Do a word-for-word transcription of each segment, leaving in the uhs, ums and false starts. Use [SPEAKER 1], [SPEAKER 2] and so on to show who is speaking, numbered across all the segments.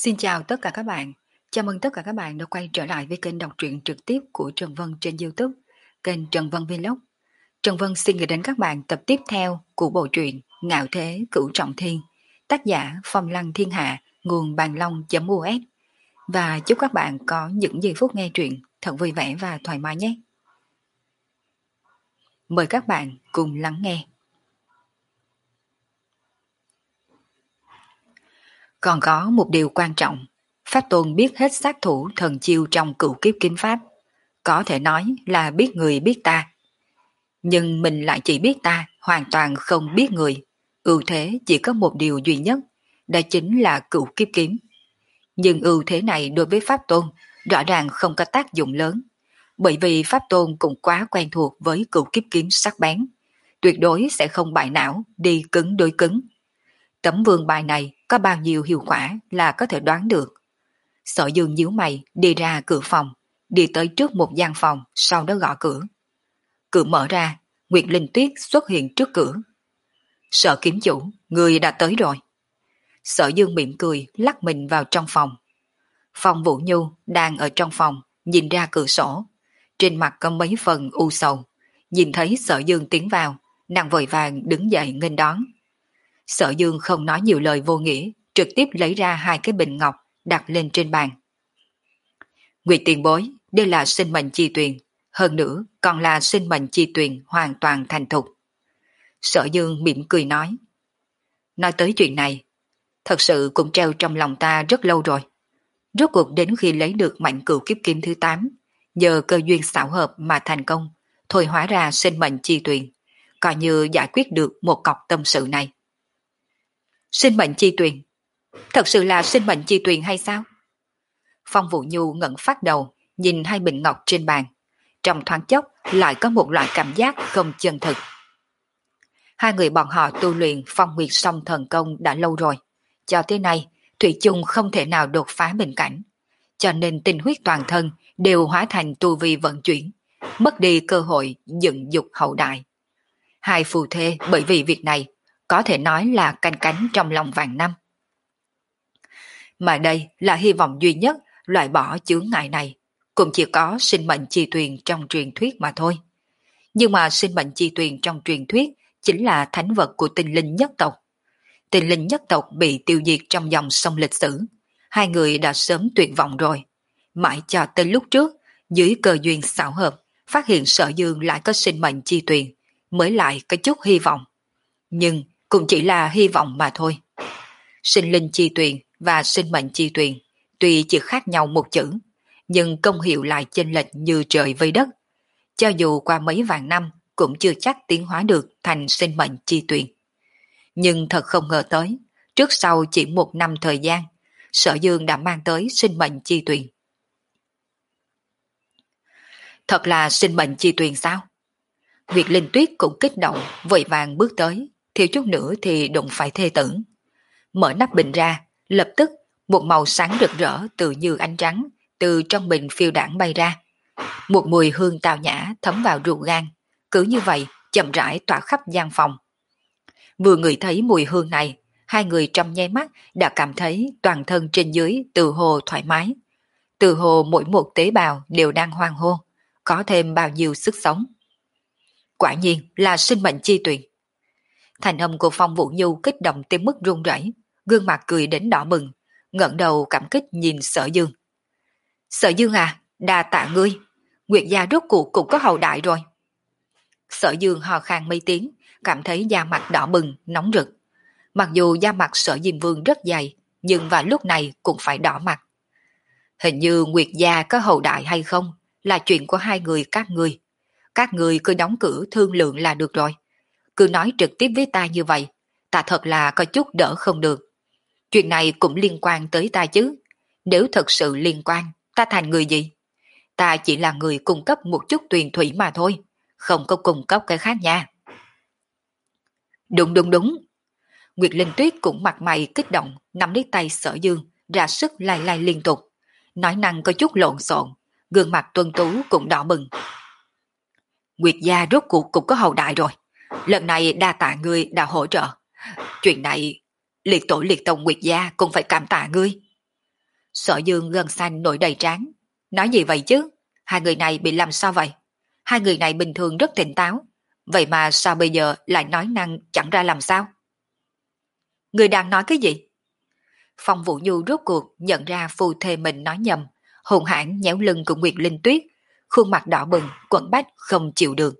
[SPEAKER 1] Xin chào tất cả các bạn. Chào mừng tất cả các bạn đã quay trở lại với kênh đọc truyện trực tiếp của Trần Vân trên YouTube, kênh Trần Vân Vlog. Trần Vân xin gửi đến các bạn tập tiếp theo của bộ truyện Ngạo Thế Cửu Trọng Thiên, tác giả Phong Lăng Thiên Hạ, nguồn bàn long.us. Và chúc các bạn có những giây phút nghe truyện thật vui vẻ và thoải mái nhé. Mời các bạn cùng lắng nghe. Còn có một điều quan trọng, Pháp Tôn biết hết sát thủ thần chiêu trong Cửu Kiếp Kiếm Pháp, có thể nói là biết người biết ta. Nhưng mình lại chỉ biết ta, hoàn toàn không biết người. Ưu thế chỉ có một điều duy nhất, đó chính là Cửu Kiếp Kiếm. Nhưng ưu thế này đối với Pháp Tôn rõ ràng không có tác dụng lớn, bởi vì Pháp Tôn cũng quá quen thuộc với Cửu Kiếp Kiếm sắc bén, tuyệt đối sẽ không bại não đi cứng đối cứng. Tấm vương bài này có bao nhiêu hiệu quả là có thể đoán được. Sở Dương nhíu mày đi ra cửa phòng, đi tới trước một gian phòng, sau đó gõ cửa. Cửa mở ra, Nguyệt Linh Tuyết xuất hiện trước cửa. Sở kiếm chủ, người đã tới rồi. Sở Dương mỉm cười lắc mình vào trong phòng. Phong Vũ Nhu đang ở trong phòng, nhìn ra cửa sổ. Trên mặt có mấy phần u sầu. Nhìn thấy Sở Dương tiến vào, nàng vội vàng đứng dậy nghênh đón. Sở Dương không nói nhiều lời vô nghĩa, trực tiếp lấy ra hai cái bình ngọc đặt lên trên bàn. Nguyệt tiền bối, đây là sinh mệnh chi tuyền, hơn nữa còn là sinh mệnh chi tuyền hoàn toàn thành thục. Sở Dương mỉm cười nói. Nói tới chuyện này, thật sự cũng treo trong lòng ta rất lâu rồi. Rốt cuộc đến khi lấy được mảnh Cửu Kiếp Kiếm thứ tám, nhờ cơ duyên xảo hợp mà thành công, thôi hóa ra sinh mệnh chi tuyền, coi như giải quyết được một cọc tâm sự này. Sinh mệnh chi tuyền? Thật sự là sinh mệnh chi tuyền hay sao? Phong Vũ Nhu ngẩng phát đầu, nhìn hai bình ngọc trên bàn. Trong thoáng chốc lại có một loại cảm giác không chân thực. Hai người bọn họ tu luyện Phong Nguyệt Song thần công đã lâu rồi. Cho tới nay, thủy chung không thể nào đột phá bình cảnh. Cho nên tinh huyết toàn thân đều hóa thành tu vi vận chuyển, mất đi cơ hội dựng dục hậu đại. Hai phù thê bởi vì việc này có thể nói là canh cánh trong lòng vạn năm. Mà đây là hy vọng duy nhất loại bỏ chướng ngại này, cũng chỉ có sinh mệnh chi tuyền trong truyền thuyết mà thôi. Nhưng mà sinh mệnh chi tuyền trong truyền thuyết chính là thánh vật của tinh linh nhất tộc. Tinh linh nhất tộc bị tiêu diệt trong dòng sông lịch sử, hai người đã sớm tuyệt vọng rồi. Mãi cho tới lúc trước, dưới cơ duyên xảo hợp, phát hiện Sở Dương lại có sinh mệnh chi tuyền, mới lại có chút hy vọng. Nhưng cũng chỉ là hy vọng mà thôi. Sinh linh chi tuyền và sinh mệnh chi tuyền tuy chỉ khác nhau một chữ, nhưng công hiệu lại chênh lệch như trời với đất. Cho dù qua mấy vạn năm cũng chưa chắc tiến hóa được thành sinh mệnh chi tuyền. Nhưng thật không ngờ tới, trước sau chỉ một năm thời gian, Sở Dương đã mang tới sinh mệnh chi tuyền. Thật là sinh mệnh chi tuyền sao? Nguyệt Linh Tuyết cũng kích động, vội vàng bước tới, thiếu chút nữa thì đụng phải thê tử. Mở nắp bình ra, lập tức một màu sáng rực rỡ tự như ánh trắng từ trong bình phiêu đãng bay ra. Một mùi hương tào nhã thấm vào ruột gan, cứ như vậy chậm rãi tỏa khắp gian phòng. Vừa ngửi thấy mùi hương này, hai người trong nháy mắt đã cảm thấy toàn thân trên dưới từ hồ thoải mái. Từ hồ mỗi một tế bào đều đang hoang hô, có thêm bao nhiêu sức sống. Quả nhiên là sinh mệnh chi tuyền. Thành âm của Phong Vũ Nhu kích động tới mức run rẩy, gương mặt cười đến đỏ bừng, ngẩng đầu cảm kích nhìn Sở Dương. Sở Dương à, đa tạ ngươi, Nguyệt gia rốt cuộc cũng có hậu đại rồi. Sở Dương hò khan mấy tiếng, cảm thấy da mặt đỏ bừng, nóng rực. Mặc dù da mặt Sở Diêm Vương rất dày, nhưng vào lúc này cũng phải đỏ mặt. Hình như Nguyệt gia có hậu đại hay không là chuyện của hai người các ngươi. Các ngươi cứ đóng cửa thương lượng là được rồi. Cứ nói trực tiếp với ta như vậy, ta thật là có chút đỡ không được. Chuyện này cũng liên quan tới ta chứ. Nếu thật sự liên quan, ta thành người gì? Ta chỉ là người cung cấp một chút tuyền thủy mà thôi, không có cung cấp cái khác nha. Đúng đúng đúng. Nguyệt Linh Tuyết cũng mặt mày kích động, nắm lấy tay Sở Dương, ra sức lai lai liên tục. Nói năng có chút lộn xộn, gương mặt tuân tú cũng đỏ bừng. Nguyệt gia rốt cuộc cũng có hậu đại rồi. Lần này đa tạ ngươi đã hỗ trợ. Chuyện này, liệt tổ liệt tông Nguyệt gia cũng phải cảm tạ ngươi. Sở Dương gân xanh nổi đầy trán. Nói gì vậy chứ? Hai người này bị làm sao vậy? Hai người này bình thường rất tỉnh táo. Vậy mà sao bây giờ lại nói năng chẳng ra làm sao? Người đang nói cái gì? Phong Vũ Nhu rốt cuộc nhận ra phu thê mình nói nhầm, hùng hãn nhéo lưng của Nguyệt Linh Tuyết, khuôn mặt đỏ bừng, quẫn bách không chịu được.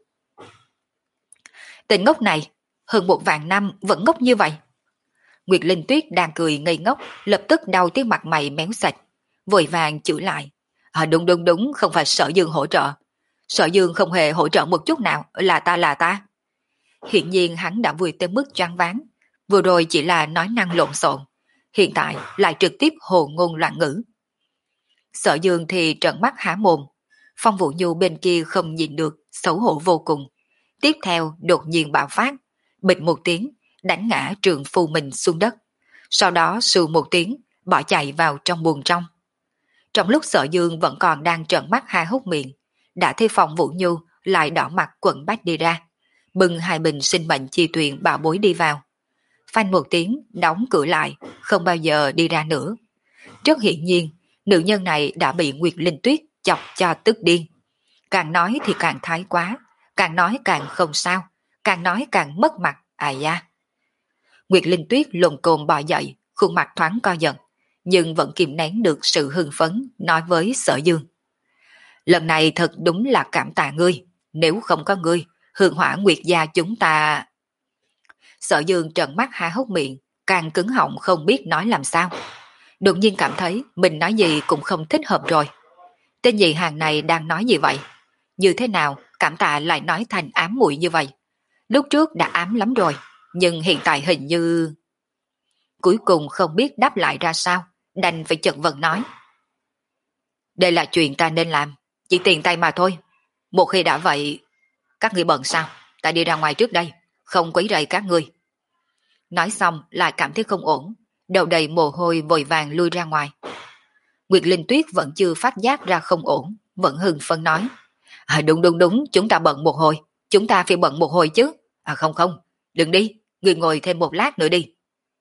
[SPEAKER 1] Tên ngốc này, hơn một vạn năm vẫn ngốc như vậy. Nguyệt Linh Tuyết đang cười ngây ngốc, lập tức đau tiếng mặt mày méo sạch, vội vàng chửi lại. À, đúng đúng đúng, không phải Sở Dương hỗ trợ. Sở Dương không hề hỗ trợ một chút nào, là ta là ta. Hiện nhiên hắn đã vui tới mức choáng váng, vừa rồi chỉ là nói năng lộn xộn, hiện tại lại trực tiếp hồ ngôn loạn ngữ. Sở Dương thì trợn mắt há mồm, Phong Vũ Nhu bên kia không nhìn được, xấu hổ vô cùng. Tiếp theo đột nhiên bạo phát, bịch một tiếng, đánh ngã trượng phu mình xuống đất. Sau đó sù một tiếng, bỏ chạy vào trong buồng trong. Trong lúc Sở Dương vẫn còn đang trợn mắt há hốc miệng, đã thấy Phong Vũ Nhu lại đỏ mặt quận bách đi ra, bưng hai bình sinh mệnh chi tuyền bảo bối đi vào. Phanh một tiếng, đóng cửa lại, không bao giờ đi ra nữa. Rất hiển nhiên, nữ nhân này đã bị Nguyệt Linh Tuyết chọc cho tức điên. Càng nói thì càng thái quá, càng nói càng không sao, càng nói càng mất mặt, à da. Nguyệt Linh Tuyết lồn cồn bò dậy, khuôn mặt thoáng co giận, nhưng vẫn kìm nén được sự hưng phấn, nói với Sở Dương. Lần này thật đúng là cảm tạ ngươi, nếu không có ngươi, hương hỏa Nguyệt gia chúng ta... Sở Dương trợn mắt há hốc miệng, càng cứng họng không biết nói làm sao. Đột nhiên cảm thấy mình nói gì cũng không thích hợp rồi. Tên nhị hàng này đang nói gì vậy? Như thế nào cảm tạ lại nói thành ám muội như vậy? Lúc trước đã ám lắm rồi, nhưng hiện tại hình như... Cuối cùng không biết đáp lại ra sao, đành phải chật vật nói. Đây là chuyện ta nên làm, chỉ tiền tay mà thôi. Một khi đã vậy, các ngươi bận sao? Ta đi ra ngoài trước đây, không quấy rầy các ngươi. Nói xong lại cảm thấy không ổn, đầu đầy mồ hôi vội vàng lui ra ngoài. Nguyệt Linh Tuyết vẫn chưa phát giác ra không ổn, vẫn hưng phấn nói. À, đúng đúng đúng, chúng ta bận một hồi, chúng ta phải bận một hồi chứ. À không không, đừng đi, người ngồi thêm một lát nữa đi.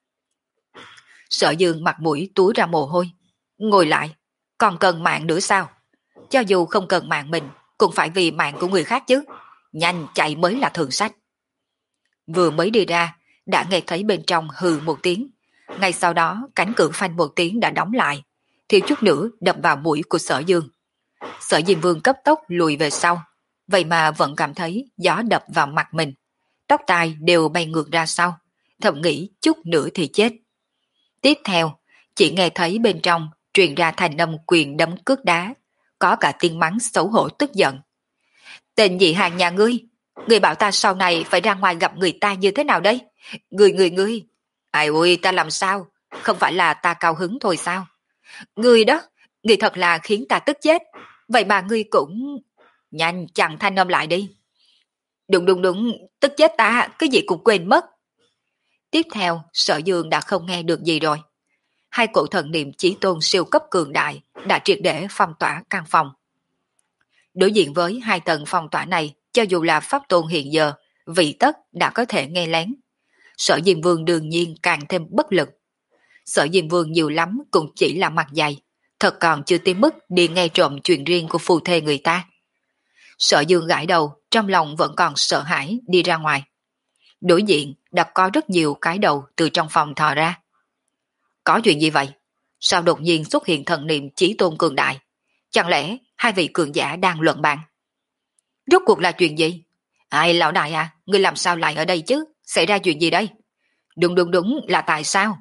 [SPEAKER 1] Sở Dương mặt mũi túi ra mồ hôi. Ngồi lại, còn cần mạng nữa sao? Cho dù không cần mạng mình, cũng phải vì mạng của người khác chứ. Nhanh chạy mới là thường sách. Vừa mới đi ra, đã nghe thấy bên trong hừ một tiếng. Ngay sau đó, cánh cửa phanh một tiếng đã đóng lại, thiếu chút nữa đập vào mũi của Sở Dương. Sở Diêm Vương cấp tốc lùi về sau, vậy mà vẫn cảm thấy gió đập vào mặt mình. Tóc tai đều bay ngược ra sau, thầm nghĩ chút nữa thì chết. Tiếp theo, chỉ nghe thấy bên trong truyền ra thành âm quyền đấm cước đá, có cả tiếng mắng xấu hổ tức giận. Tên nhị hàng nhà ngươi, người bảo ta sau này phải ra ngoài gặp người ta như thế nào đây? Người người người, ai ôi ta làm sao? Không phải là ta cao hứng thôi sao? Người đó, người thật là khiến ta tức chết. Vậy mà ngươi cũng... Nhanh chặn thanh âm lại đi. Đúng đúng đúng, tức chết ta, cái gì cũng quên mất. Tiếp theo, Sở Dương đã không nghe được gì rồi. Hai cổ thần niệm chí tôn siêu cấp cường đại đã triệt để phong tỏa căn phòng. Đối diện với hai tầng phong tỏa này, cho dù là pháp tôn hiện giờ, vị tất đã có thể nghe lén. Sở Diêm Vương đương nhiên càng thêm bất lực. Sở Diêm Vương nhiều lắm cũng chỉ là mặt dày, thật còn chưa tới mức đi nghe trộm chuyện riêng của phù thê người ta. Sở Dương gãi đầu, trong lòng vẫn còn sợ hãi đi ra ngoài. Đối diện đã có rất nhiều cái đầu từ trong phòng thò ra. Có chuyện gì vậy? Sao đột nhiên xuất hiện thần niệm chí tôn cường đại? Chẳng lẽ hai vị cường giả đang luận bàn? Rốt cuộc là chuyện gì? Ai lão đại à, ngươi làm sao lại ở đây chứ? Xảy ra chuyện gì đây? Đúng đúng đúng là tại sao?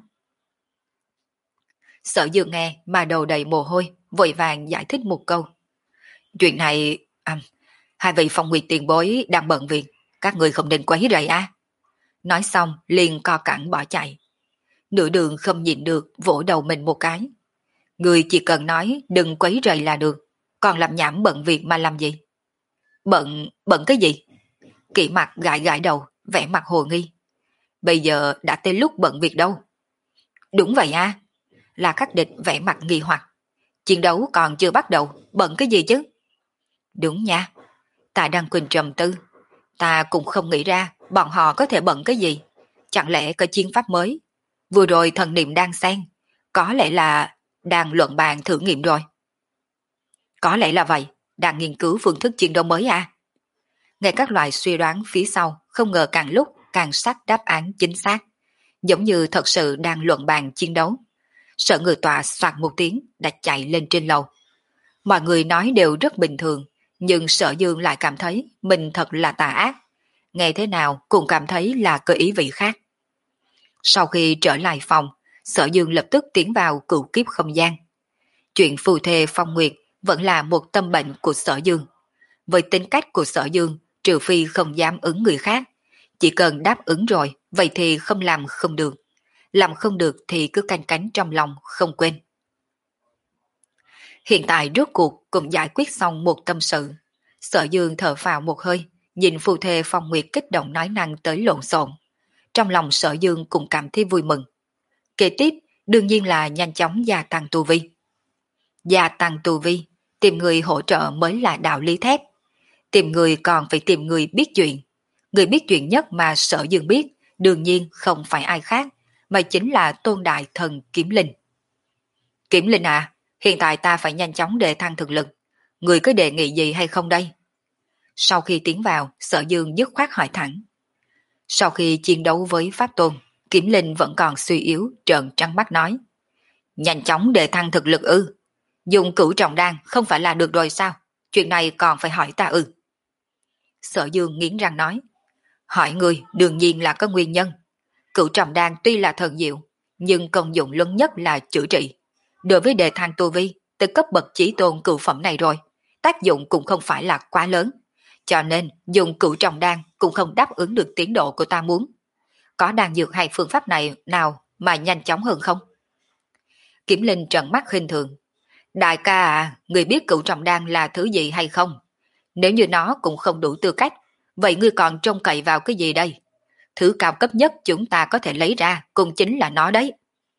[SPEAKER 1] Sở Dương nghe mà đầu đầy mồ hôi, vội vàng giải thích một câu. Chuyện này... À, hai vị phong nguyệt tiền bối đang bận việc, các người không nên quấy rầy à? Nói xong liền co cẳng bỏ chạy. Nửa đường không nhìn được vỗ đầu mình một cái. Người chỉ cần nói đừng quấy rầy là được, còn làm nhảm bận việc mà làm gì? Bận, bận cái gì? Kỵ mặt gãi gãi đầu, vẻ mặt hồ nghi. Bây giờ đã tới lúc bận việc đâu? Đúng vậy à? Là Khắc Địch vẻ mặt nghi hoặc. Chiến đấu còn chưa bắt đầu, bận cái gì chứ? Đúng nha, ta đang quỳnh trầm tư. Ta cũng không nghĩ ra bọn họ có thể bận cái gì. Chẳng lẽ có chiến pháp mới? Vừa rồi thần niệm đang xen, có lẽ là đang luận bàn thử nghiệm rồi. Có lẽ là vậy, đang nghiên cứu phương thức chiến đấu mới à? Nghe các loại suy đoán phía sau không ngờ càng lúc càng sát đáp án chính xác, giống như thật sự đang luận bàn chiến đấu. Sợ người tòa soạt một tiếng đã chạy lên trên lầu. Mọi người nói đều rất bình thường, nhưng Sở Dương lại cảm thấy mình thật là tà ác. Nghe thế nào cũng cảm thấy là có ý vị khác. Sau khi trở lại phòng, Sở Dương lập tức tiến vào cửu kiếp không gian. Chuyện phù thề phong nguyệt vẫn là một tâm bệnh của Sở Dương. Với tính cách của Sở Dương, trừ phi không dám ứng người khác, chỉ cần đáp ứng rồi, vậy thì không làm không được. Làm không được thì cứ canh cánh trong lòng không quên. Hiện tại rốt cuộc cũng giải quyết xong một tâm sự. Sở Dương thở phào một hơi, nhìn phù thề phong nguyệt kích động nói năng tới lộn xộn. Trong lòng Sở Dương cũng cảm thấy vui mừng. Kế tiếp, đương nhiên là nhanh chóng gia tăng tu vi. Gia tăng tu vi, tìm người hỗ trợ mới là đạo lý thép. Tìm người còn phải tìm người biết chuyện. Người biết chuyện nhất mà Sở Dương biết, đương nhiên không phải ai khác, mà chính là Tôn Đại Thần Kiếm Linh. Kiếm Linh à, hiện tại ta phải nhanh chóng đề thăng thực lực. Người có đề nghị gì hay không đây? Sau khi tiến vào, Sở Dương dứt khoát hỏi thẳng. Sau khi chiến đấu với Pháp Tôn, Kiếm Linh vẫn còn suy yếu, trợn trắng mắt nói. Nhanh chóng đề thăng thực lực ư? Dùng cửu trọng đan không phải là được rồi sao? Chuyện này còn phải hỏi ta ư? Sở Dương nghiến răng nói. Hỏi người đương nhiên là có nguyên nhân. Cửu trọng đan tuy là thần diệu, nhưng công dụng lớn nhất là chữa trị. Đối với đề thăng tu vi, từ cấp bậc chí tôn cửu phẩm này rồi, tác dụng cũng không phải là quá lớn. Cho nên dùng cửu trọng đan cũng không đáp ứng được tiến độ của ta muốn. Có đan dược hay phương pháp này nào mà nhanh chóng hơn không? Kiếm Linh trợn mắt khinh thường. Đại ca à, người biết cửu trọng đan là thứ gì hay không? Nếu như nó cũng không đủ tư cách, vậy ngươi còn trông cậy vào cái gì đây? Thứ cao cấp nhất chúng ta có thể lấy ra cũng chính là nó đấy.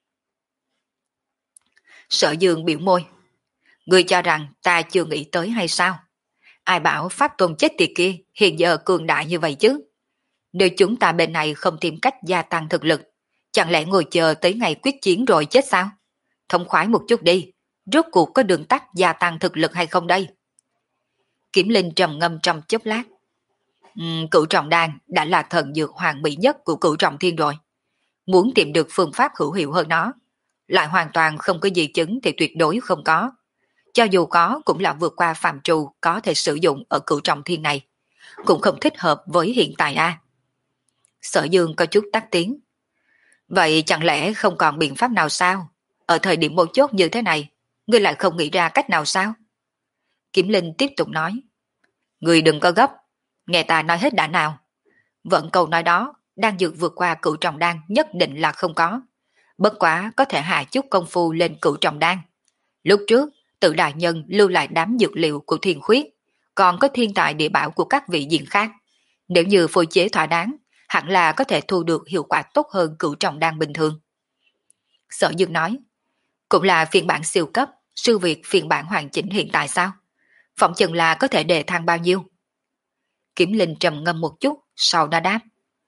[SPEAKER 1] Sở Dương biểu môi. Ngươi cho rằng ta chưa nghĩ tới hay sao? Ai bảo Pháp Tôn chết tiệt kia hiện giờ cường đại như vậy chứ? Nếu chúng ta bên này không tìm cách gia tăng thực lực, chẳng lẽ ngồi chờ tới ngày quyết chiến rồi chết sao? Thông khoái một chút đi, rốt cuộc có đường tắt gia tăng thực lực hay không đây? Kiếm Linh trầm ngâm trong chốc lát. Uhm, cửu trọng đan đã là thần dược hoàn mỹ nhất của cửu trọng thiên rồi. Muốn tìm được phương pháp hữu hiệu hơn nó, lại hoàn toàn không có gì chứng thì tuyệt đối không có. Cho dù có cũng là vượt qua phạm trù có thể sử dụng ở cửu trọng thiên này, cũng không thích hợp với hiện tại a. Sở Dương có chút tắc tiếng. Vậy chẳng lẽ không còn biện pháp nào sao? Ở thời điểm mấu chốt như thế này, ngươi lại không nghĩ ra cách nào sao? Kiếm Linh tiếp tục nói. Ngươi đừng có gấp, nghe ta nói hết đã nào. Vẫn câu nói đó, đang dược vượt qua cửu trọng đan nhất định là không có. Bất quá có thể hạ chút công phu lên cửu trọng đan. Lúc trước, Tự đại nhân lưu lại đám dược liệu của Thiên Khuyết, còn có thiên tài địa bảo của các vị diện khác. Nếu như phối chế thỏa đáng, hẳn là có thể thu được hiệu quả tốt hơn cửu trọng đan bình thường. Sở Dương nói, cũng là phiên bản siêu cấp, sư việt phiên bản hoàn chỉnh hiện tại sao? Phỏng chừng là có thể đề thăng bao nhiêu? Kiếm Linh trầm ngâm một chút, sau đó đáp.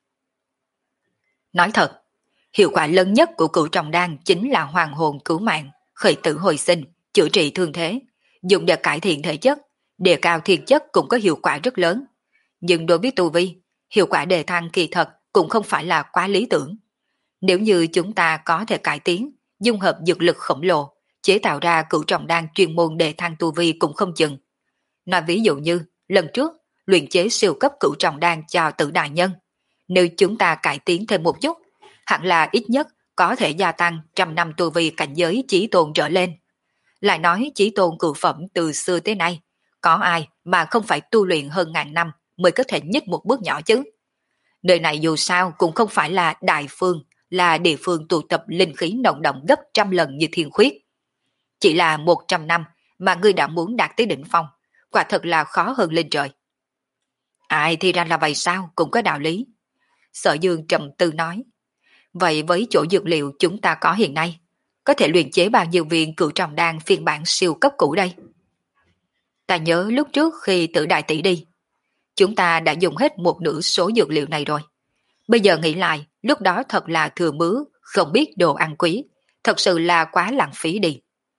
[SPEAKER 1] Nói thật, hiệu quả lớn nhất của cửu trọng đan chính là hoàng hồn cứu mạng, khởi tử hồi sinh, chữa trị thương thế, dùng để cải thiện thể chất, đề cao thiên chất cũng có hiệu quả rất lớn. Nhưng đối với tu vi, hiệu quả đề thăng kỳ thật cũng không phải là quá lý tưởng. Nếu như chúng ta có thể cải tiến, dung hợp dược lực khổng lồ, chế tạo ra cửu trọng đan chuyên môn đề thăng tu vi cũng không chừng. Nói ví dụ như, lần trước, luyện chế siêu cấp cửu trọng đan cho Tử đại nhân. Nếu chúng ta cải tiến thêm một chút, hẳn là ít nhất có thể gia tăng trăm năm tu vi cảnh giới chí tôn trở lên. Lại nói chí tôn cửu phẩm từ xưa tới nay, có ai mà không phải tu luyện hơn ngàn năm mới có thể nhích một bước nhỏ chứ? Nơi này dù sao cũng không phải là đại phương, là địa phương tụ tập linh khí nồng đậm gấp trăm lần như Thiên Khuyết. Chỉ là một trăm năm mà ngươi đã muốn đạt tới đỉnh phong, quả thật là khó hơn lên trời. Ai thì ra là vậy sao, cũng có đạo lý. Sở Dương trầm tư nói. Vậy với chỗ dược liệu chúng ta có hiện nay, có thể luyện chế bao nhiêu viên cửu trọng đan phiên bản siêu cấp cũ đây? Ta nhớ lúc trước khi Tử đại tỷ đi, chúng ta đã dùng hết một nửa số dược liệu này rồi. Bây giờ nghĩ lại, lúc đó thật là thừa mứa, không biết đồ ăn quý, thật sự là quá lãng phí đi.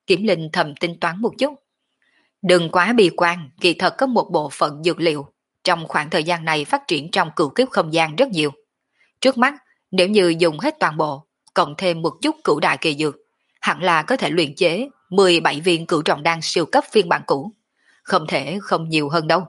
[SPEAKER 1] Kiểm Linh thầm tính toán một chút. Đừng quá bi quan, kỳ thật có một bộ phận dược liệu trong khoảng thời gian này phát triển trong cửu kiếp không gian rất nhiều. Trước mắt, nếu như dùng hết toàn bộ, cộng thêm một chút cửu đại kỳ dược, hẳn là có thể luyện chế mười bảy viên cửu trọng đan siêu cấp phiên bản cũ. Không thể không nhiều hơn đâu.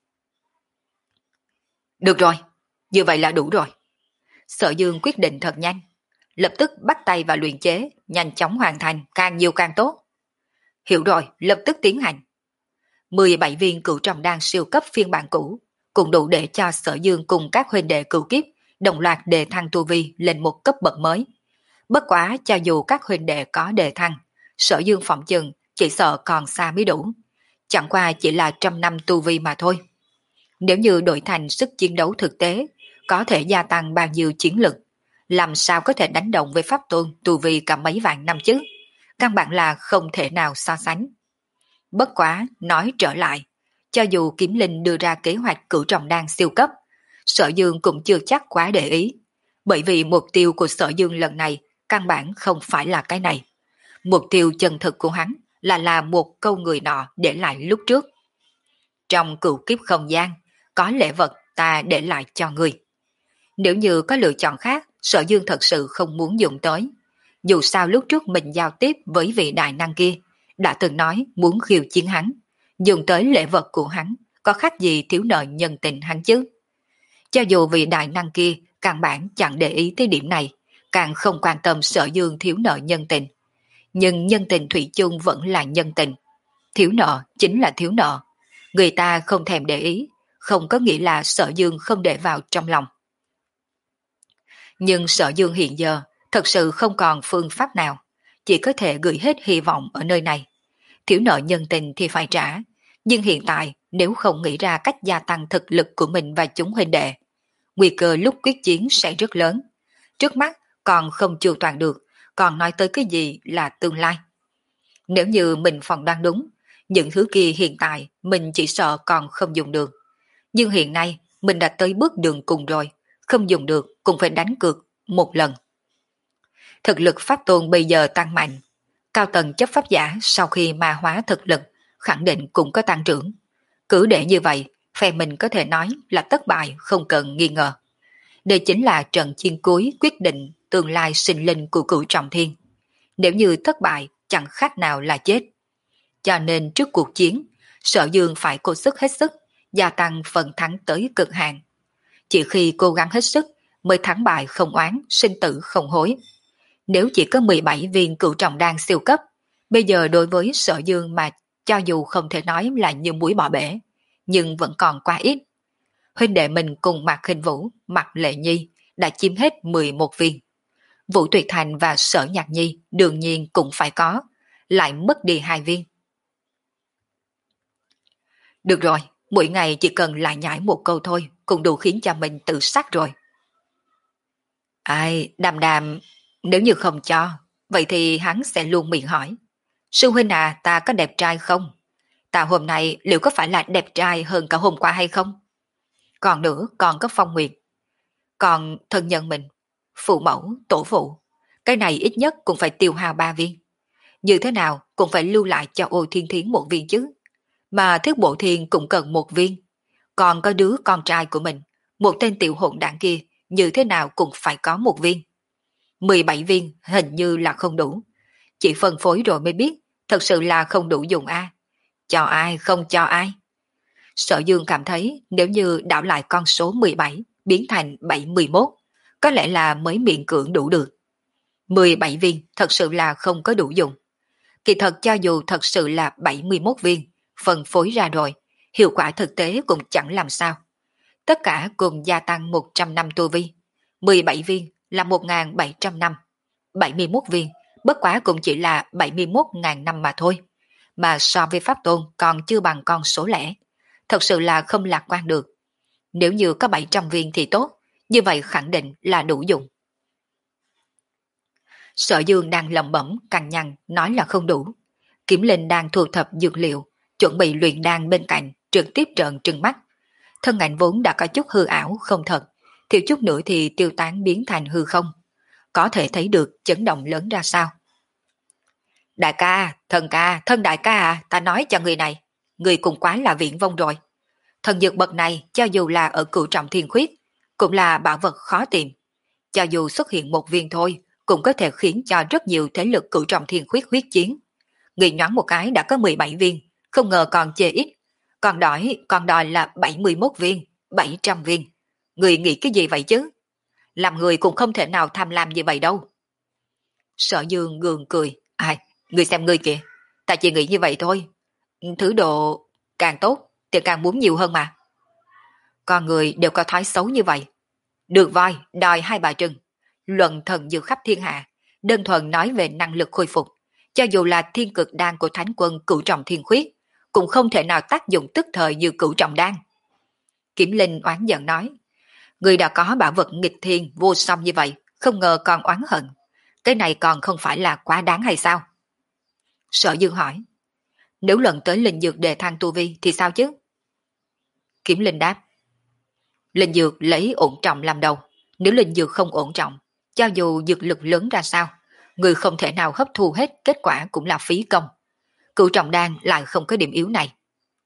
[SPEAKER 1] Được rồi, như vậy là đủ rồi. Sở Dương quyết định thật nhanh, lập tức bắt tay vào luyện chế, nhanh chóng hoàn thành, càng nhiều càng tốt. Hiểu rồi, lập tức tiến hành. mười bảy viên cửu trọng đan siêu cấp phiên bản cũ, cũng đủ để cho Sở Dương cùng các huynh đệ cửu kiếp đồng loạt đề thăng tu vi lên một cấp bậc mới. Bất quá cho dù các huynh đệ có đề thăng, Sở Dương phỏng chừng chỉ sợ còn xa mới đủ. Chẳng qua chỉ là trăm năm tu vi mà thôi. Nếu như đổi thành sức chiến đấu thực tế, có thể gia tăng bao nhiêu chiến lực, làm sao có thể đánh đồng với pháp tôn tu vi cả mấy vạn năm chứ? Căn bản là không thể nào so sánh. Bất quá, nói trở lại, cho dù Kiếm Linh đưa ra kế hoạch cửu trọng đan siêu cấp, Sở Dương cũng chưa chắc quá để ý, bởi vì mục tiêu của Sở Dương lần này căn bản không phải là cái này. Mục tiêu chân thực của hắn là làm một câu người nọ để lại lúc trước. Trong cửu kiếp không gian, có lễ vật ta để lại cho người. Nếu như có lựa chọn khác, Sở Dương thật sự không muốn dùng tới. Dù sao lúc trước mình giao tiếp với vị đại năng kia, đã từng nói muốn khiêu chiến hắn, dùng tới lễ vật của hắn, có khác gì thiếu nợ nhân tình hắn chứ. Cho dù vị đại năng kia căn bản chẳng để ý tới điểm này, càng không quan tâm Sở Dương thiếu nợ nhân tình. Nhưng nhân tình thủy chung vẫn là nhân tình. Thiếu nợ chính là thiếu nợ. Người ta không thèm để ý, không có nghĩa là Sở Dương không để vào trong lòng. Nhưng Sở Dương hiện giờ thật sự không còn phương pháp nào, chỉ có thể gửi hết hy vọng ở nơi này. Thiếu nợ nhân tình thì phải trả, nhưng hiện tại nếu không nghĩ ra cách gia tăng thực lực của mình và chúng huynh đệ, nguy cơ lúc quyết chiến sẽ rất lớn. Trước mắt còn không chu toàn được, còn nói tới cái gì là tương lai. Nếu như mình phỏng đoán đúng, những thứ kia hiện tại mình chỉ sợ còn không dùng được. Nhưng hiện nay mình đã tới bước đường cùng rồi, không dùng được cũng phải đánh cược một lần. Thực lực pháp tôn bây giờ tăng mạnh, cao tầng chấp pháp giả sau khi ma hóa thực lực khẳng định cũng có tăng trưởng. Cứ để như vậy, phe mình có thể nói là thất bại không cần nghi ngờ. Đây chính là trận chiến cuối quyết định tương lai sinh linh của cửu trọng thiên. Nếu như thất bại chẳng khác nào là chết. Cho nên trước cuộc chiến, Sở Dương phải cố sức hết sức, gia tăng phần thắng tới cực hạn. Chỉ khi cố gắng hết sức mới thắng bại không oán, sinh tử không hối. Nếu chỉ có mười bảy viên cửu trọng đan siêu cấp, bây giờ đối với Sở Dương mà cho dù không thể nói là như muối bỏ bể, nhưng vẫn còn quá ít. Huynh đệ mình cùng Mạc Khinh Vũ, Mạc Lệ Nhi đã chiếm hết mười một viên. Vũ Tuyệt Thành và Sở Nhạc Nhi đương nhiên cũng phải có, lại mất đi hai viên. Được rồi, mỗi ngày chỉ cần lại nhảy một câu thôi, cũng đủ khiến cho mình tự sát rồi. Ai, đàm đàm, nếu như không cho, vậy thì hắn sẽ luôn miệng hỏi. Sư huynh à, ta có đẹp trai không? Ta hôm nay liệu có phải là đẹp trai hơn cả hôm qua hay không? Còn nữa, còn có Phong Nguyệt. Còn thân nhân mình, phụ mẫu, tổ phụ. Cái này ít nhất cũng phải tiêu hao ba viên. Như thế nào cũng phải lưu lại cho Ô Thiên Thiến một viên chứ. Mà Thiết Bộ Thiên cũng cần một viên. Còn có đứa con trai của mình, một tên tiểu hỗn đảng kia, như thế nào cũng phải có một viên. mười bảy viên hình như là không đủ. Chỉ phân phối rồi mới biết, thật sự là không đủ dùng a. Cho ai không cho ai. Sở Dương cảm thấy nếu như đảo lại con số mười bảy biến thành bảy mươi mốt, có lẽ là mới miễn cưỡng đủ được. mười bảy viên thật sự là không có đủ dùng. Kỳ thật cho dù thật sự là bảy mươi mốt viên, phân phối ra rồi, hiệu quả thực tế cũng chẳng làm sao. Tất cả cùng gia tăng một trăm năm tu vi. mười bảy viên là một nghìn bảy trăm năm. bảy mươi mốt viên, bất quá cũng chỉ là bảy mươi mốt nghìn năm mà thôi. Mà so với Pháp Tôn còn chưa bằng con số lẻ. Thật sự là không lạc quan được. Nếu như có bảy trăm viên thì tốt, như vậy khẳng định là đủ dùng. Sở Dương đang lẩm bẩm cằn nhằn nói là không đủ. Kiểm Linh đang thu thập dược liệu, chuẩn bị luyện đan bên cạnh, trực tiếp trợn trừng mắt. Thân ảnh vốn đã có chút hư ảo không thật, thiếu chút nữa thì tiêu tán biến thành hư không. Có thể thấy được chấn động lớn ra sao. Đại ca, thần ca, thân đại ca à, ta nói cho người này, người cũng quá là viển vông rồi. Thần dược bậc này cho dù là ở cửu trọng thiên khuyết, cũng là bảo vật khó tìm. Cho dù xuất hiện một viên thôi, cũng có thể khiến cho rất nhiều thế lực cửu trọng thiên khuyết huyết chiến. Người nhoáng một cái đã có mười bảy viên, không ngờ còn chê ít. Còn đòi, còn đòi là bảy mươi mốt viên, bảy trăm viên. Người nghĩ cái gì vậy chứ? Làm người cũng không thể nào tham lam như vậy đâu. Sở Dương gượng cười. Ai, người xem ngươi kìa, ta chỉ nghĩ như vậy thôi. Thứ độ càng tốt thì càng muốn nhiều hơn mà. Con người đều có thói xấu như vậy. Được voi, đòi hai bà trưng. Luận thần dược khắp thiên hạ, đơn thuần nói về năng lực khôi phục. Cho dù là thiên cực đan của thánh quân cửu trọng thiên khuyết, cũng không thể nào tác dụng tức thời như cửu trọng đan. Kiểm Linh oán giận nói, người đã có bảo vật nghịch thiên vô song như vậy, không ngờ còn oán hận. Cái này còn không phải là quá đáng hay sao? Sở Dương hỏi, nếu lần tới linh dược đề thăng tu vi thì sao chứ? Kiểm Linh đáp, linh dược lấy ổn trọng làm đầu, nếu linh dược không ổn trọng, cho dù dược lực lớn ra sao, người không thể nào hấp thu hết, kết quả cũng là phí công. Cửu trọng đan lại không có điểm yếu này.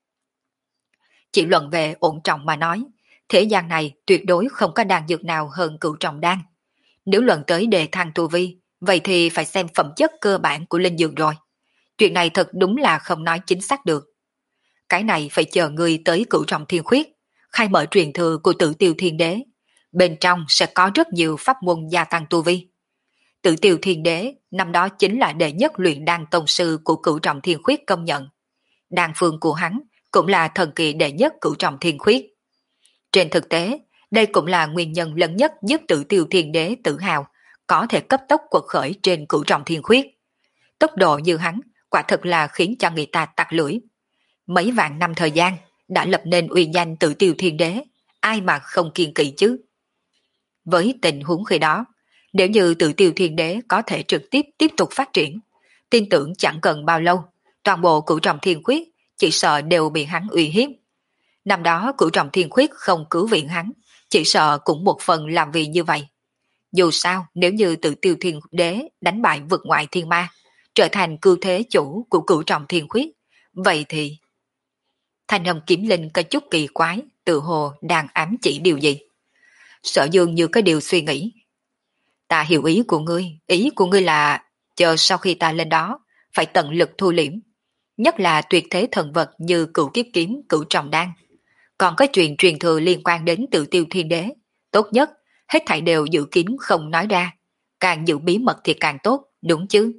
[SPEAKER 1] Chỉ luận về ổn trọng mà nói, thế gian này tuyệt đối không có đan dược nào hơn cửu trọng đan. Nếu luận tới đề thăng tu vi, vậy thì phải xem phẩm chất cơ bản của linh dược rồi. Chuyện này thật đúng là không nói chính xác được. Cái này phải chờ người tới cửu trọng thiên khuyết, khai mở truyền thừa của Tử Tiêu Thiên Đế. Bên trong sẽ có rất nhiều pháp môn gia tăng tu vi. Tử Tiêu Thiên Đế năm đó chính là đệ nhất luyện đan tông sư của cửu trọng thiên khuyết công nhận. Đan phương của hắn cũng là thần kỳ đệ nhất cửu trọng thiên khuyết. Trên thực tế, đây cũng là nguyên nhân lớn nhất giúp Tử Tiêu Thiên Đế tự hào có thể cấp tốc quật khởi trên cửu trọng thiên khuyết. Tốc độ như hắn quả thực là khiến cho người ta tặc lưỡi. Mấy vạn năm thời gian đã lập nên uy danh Tử Tiêu Thiên Đế, ai mà không kiêng kỵ chứ? Với tình huống khi đó, nếu như Tử Tiêu Thiên Đế có thể trực tiếp tiếp tục phát triển, tin tưởng chẳng cần bao lâu, toàn bộ cửu trọng thiên khuyết chỉ sợ đều bị hắn uy hiếp. Năm đó cửu trọng thiên khuyết không cứu viện hắn, chỉ sợ cũng một phần làm vì như vậy. Dù sao, nếu như Tử Tiêu Thiên Đế đánh bại vực ngoại thiên ma, trở thành cư thế chủ của cửu trọng thiên khuyết, vậy thì... Thanh âm Kiếm Linh có chút kỳ quái, tự hồ đang ám chỉ điều gì. Sở Dương như có điều suy nghĩ. Ta hiểu ý của ngươi, ý của ngươi là chờ sau khi ta lên đó, phải tận lực thu liễm. Nhất là tuyệt thế thần vật như cửu kiếp kiếm, cửu trọng đan. Còn có chuyện truyền thừa liên quan đến Tử Tiêu Thiên Đế. Tốt nhất, hết thảy đều giữ kín không nói ra. Càng giữ bí mật thì càng tốt, đúng chứ?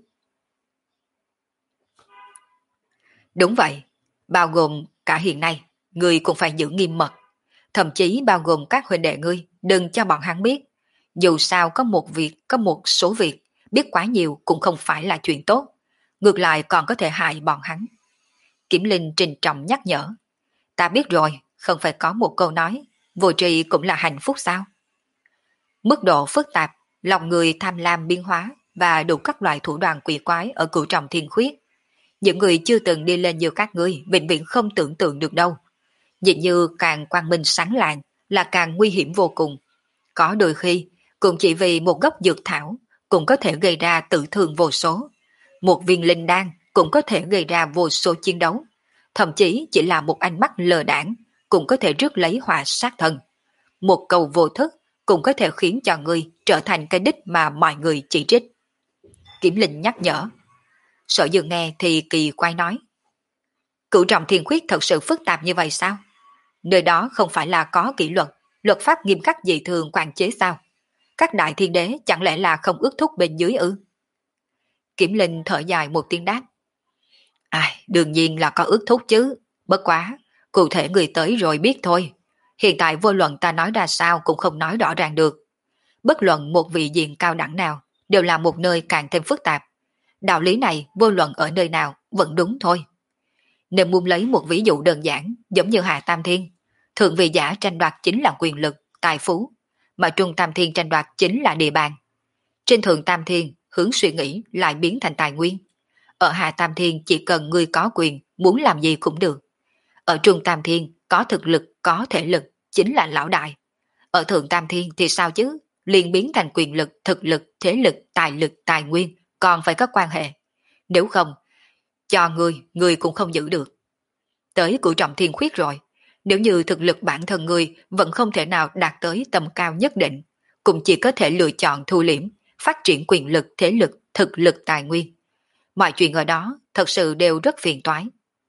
[SPEAKER 1] Đúng vậy, bao gồm cả hiện nay, ngươi cũng phải giữ nghiêm mật. Thậm chí bao gồm các huynh đệ ngươi, đừng cho bọn hắn biết. Dù sao có một việc, có một số việc, biết quá nhiều cũng không phải là chuyện tốt. Ngược lại còn có thể hại bọn hắn. Kiểm Linh trình trọng nhắc nhở. Ta biết rồi, không phải có một câu nói, vô tri cũng là hạnh phúc sao? Mức độ phức tạp, lòng người tham lam biến hóa và đủ các loại thủ đoạn quỷ quái ở cửu trọng thiên khuyết. Những người chưa từng đi lên như các ngươi vĩnh viễn không tưởng tượng được đâu. Dường như càng quang minh sáng lạng là càng nguy hiểm vô cùng. Có đôi khi, cũng chỉ vì một gốc dược thảo cũng có thể gây ra tử thương vô số. Một viên linh đan cũng có thể gây ra vô số chiến đấu. Thậm chí chỉ là một ánh mắt lờ đãng cũng có thể rước lấy họa sát thân. Một câu vô thức cũng có thể khiến cho người trở thành cái đích mà mọi người chỉ trích. Kiểm Linh nhắc nhở. Sở Dương nghe thì kỳ quái nói. Cửu trọng thiên khuyết thật sự phức tạp như vậy sao? Nơi đó không phải là có kỷ luật, luật pháp nghiêm khắc dị thường quản chế sao? Các đại thiên đế chẳng lẽ là không ước thúc bên dưới ư? Kiểm Linh thở dài một tiếng đáp. Ai, đương nhiên là có ước thúc chứ, bất quá, cụ thể người tới rồi biết thôi. Hiện tại vô luận ta nói ra sao cũng không nói rõ ràng được. Bất luận một vị diện cao đẳng nào, đều là một nơi càng thêm phức tạp. Đạo lý này vô luận ở nơi nào vẫn đúng thôi. Nếu muốn lấy một ví dụ đơn giản giống như Hạ Tam Thiên, thượng vị giả tranh đoạt chính là quyền lực, tài phú, mà Trung Tam Thiên tranh đoạt chính là địa bàn. Trên thượng Tam Thiên, hướng suy nghĩ lại biến thành tài nguyên. Ở Hạ Tam Thiên chỉ cần người có quyền, muốn làm gì cũng được. Ở Trung Tam Thiên có thực lực, có thể lực, chính là lão đại. Ở thượng Tam Thiên thì sao chứ? Liền biến thành quyền lực, thực lực, thế lực, tài lực, tài nguyên, còn phải có quan hệ. Nếu không, cho ngươi, ngươi cũng không giữ được. Tới cửu trọng thiên khuyết rồi, nếu như thực lực bản thân ngươi vẫn không thể nào đạt tới tầm cao nhất định, cũng chỉ có thể lựa chọn thu liễm, phát triển quyền lực, thế lực, thực lực tài nguyên. Mọi chuyện ở đó thật sự đều rất phiền toái.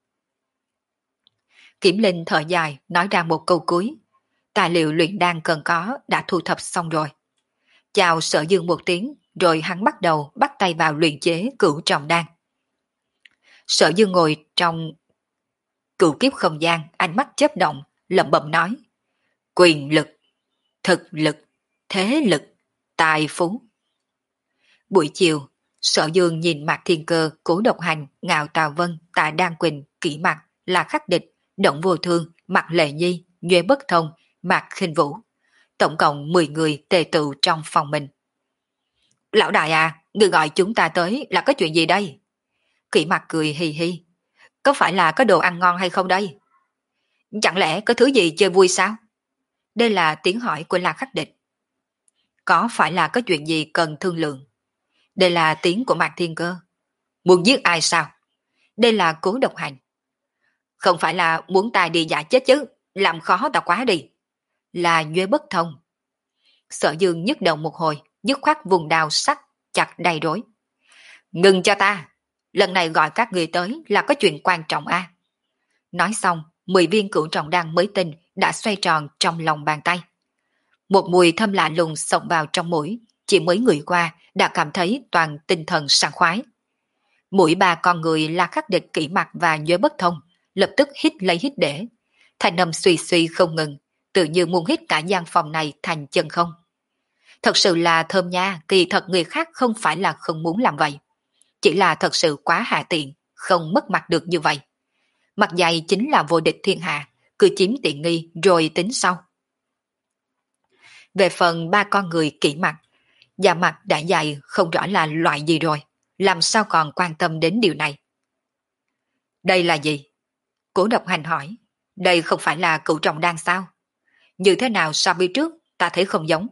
[SPEAKER 1] Kiểm Linh thở dài nói ra một câu cuối. Tài liệu luyện đan cần có đã thu thập xong rồi. Chào Sở Dương một tiếng, rồi hắn bắt đầu bắt tay vào luyện chế cửu trọng đan. Sở Dương ngồi trong cửu kiếp không gian, ánh mắt chớp động, lẩm bẩm nói. Quyền lực, thực lực, thế lực, tài phú. Buổi chiều, Sở Dương nhìn Mạc Thiên Cơ, Cố Độc Hành, Ngạo Tào Vân, Tạ Đan Quỳnh, Kỷ Mặc, La Khắc Địch, Động Vô Thương, Mạc Lệ Nhi, Nhuế Bất Thông, Mạc Khinh Vũ. Tổng cộng mười người tề tụ trong phòng mình. Lão đại à, người gọi chúng ta tới là có chuyện gì đây? Kỷ Mặc cười hì hì. Có phải là có đồ ăn ngon hay không đây? Chẳng lẽ có thứ gì chơi vui sao? Đây là tiếng hỏi của La Khắc Địch. Có phải là có chuyện gì cần thương lượng? Đây là tiếng của Mạc Thiên Cơ. Muốn giết ai sao? Đây là Cố Độc Hành. Không phải là muốn ta đi giả chết chứ, làm khó ta quá đi. Là Nhuế Bất Thông. Sở Dương nhức đầu một hồi, dứt khoát vùng đao sắc, chặt đầy rối. Ngừng cho ta, lần này gọi các người tới là có chuyện quan trọng a. À? Nói xong, mười viên cửu trọng đan mới tinh đã xoay tròn trong lòng bàn tay. Một mùi thơm lạ lùng xông vào trong mũi, chỉ mới ngửi qua đã cảm thấy toàn tinh thần sảng khoái. Mũi ba con người La Khắc Địch, Kỷ Mặc và Nhuế Bất Thông lập tức hít lấy hít để, thành âm suy suy không ngừng, tự như muốn hít cả gian phòng này thành chân không. Thật sự là thơm nha, kỳ thật người khác không phải là không muốn làm vậy, chỉ là thật sự quá hạ tiện, không mất mặt được như vậy. Mặt dày chính là vô địch thiên hạ, cứ chiếm tiện nghi rồi tính sau. Về phần ba con người Kỷ Mặc, da mặt đã dày không rõ là loại gì rồi, làm sao còn quan tâm đến điều này. Đây là gì? Cố Độc Hành hỏi. Đây không phải là cửu trọng đan sao? Như thế nào so với trước, ta thấy không giống.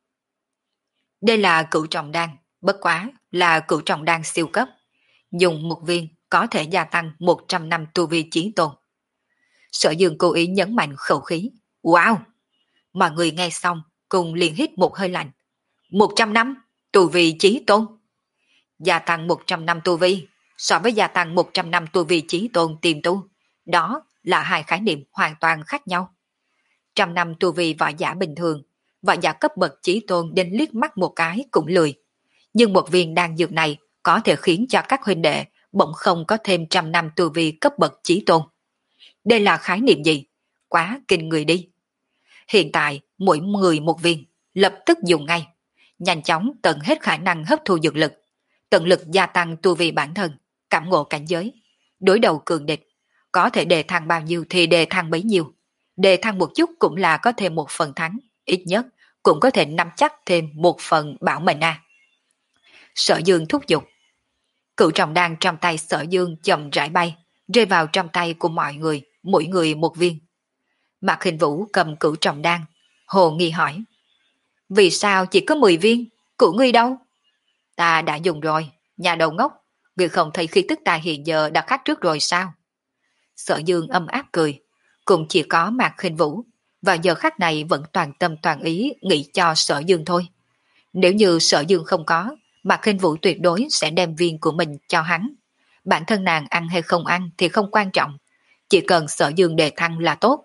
[SPEAKER 1] Đây là cửu trọng đan, bất quá là cửu trọng đan siêu cấp. Dùng một viên có thể gia tăng một trăm năm tu vi chí tôn. Sở Dương cố ý nhấn mạnh khẩu khí. Wow! Mọi người nghe xong cùng liền hít một hơi lạnh. một trăm năm tu vi chí tôn. Gia tăng một trăm năm tu vi so với gia tăng một trăm năm tu vi chí tôn tiềm tu. Đó là hai khái niệm hoàn toàn khác nhau. Trăm năm tu vi võ giả bình thường, võ giả cấp bậc chí tôn đến liếc mắt một cái cũng lười. Nhưng một viên đan dược này có thể khiến cho các huynh đệ bỗng không có thêm trăm năm tu vi cấp bậc chí tôn. Đây là khái niệm gì? Quá kinh người đi. Hiện tại mỗi người một viên, lập tức dùng ngay. Nhanh chóng tận hết khả năng hấp thu dược lực, tận lực gia tăng tu vi bản thân, cảm ngộ cảnh giới, đối đầu cường địch. Có thể đề thăng bao nhiêu thì đề thăng bấy nhiêu. Đề thăng một chút cũng là có thêm một phần thắng, ít nhất cũng có thể nắm chắc thêm một phần bảo mệnh a. À. Sở Dương thúc giục. Cửu trọng đan trong tay Sở Dương chậm rãi bay, rơi vào trong tay của mọi người, mỗi người một viên. Mạc Hình Vũ cầm cửu trọng đan, hồ nghi hỏi. Vì sao chỉ có mười viên, của ngươi đâu? Ta đã dùng rồi, nhà đầu ngốc, ngươi không thấy khí tức ta hiện giờ đã khác trước rồi sao? Sở Dương âm áp cười, cũng chỉ có Mạc Hình Vũ, vào giờ khắc này vẫn toàn tâm toàn ý nghĩ cho Sở Dương thôi. Nếu như Sở Dương không có, Mạc Hình Vũ tuyệt đối sẽ đem viên của mình cho hắn. Bản thân nàng ăn hay không ăn thì không quan trọng, chỉ cần Sở Dương đề thăng là tốt.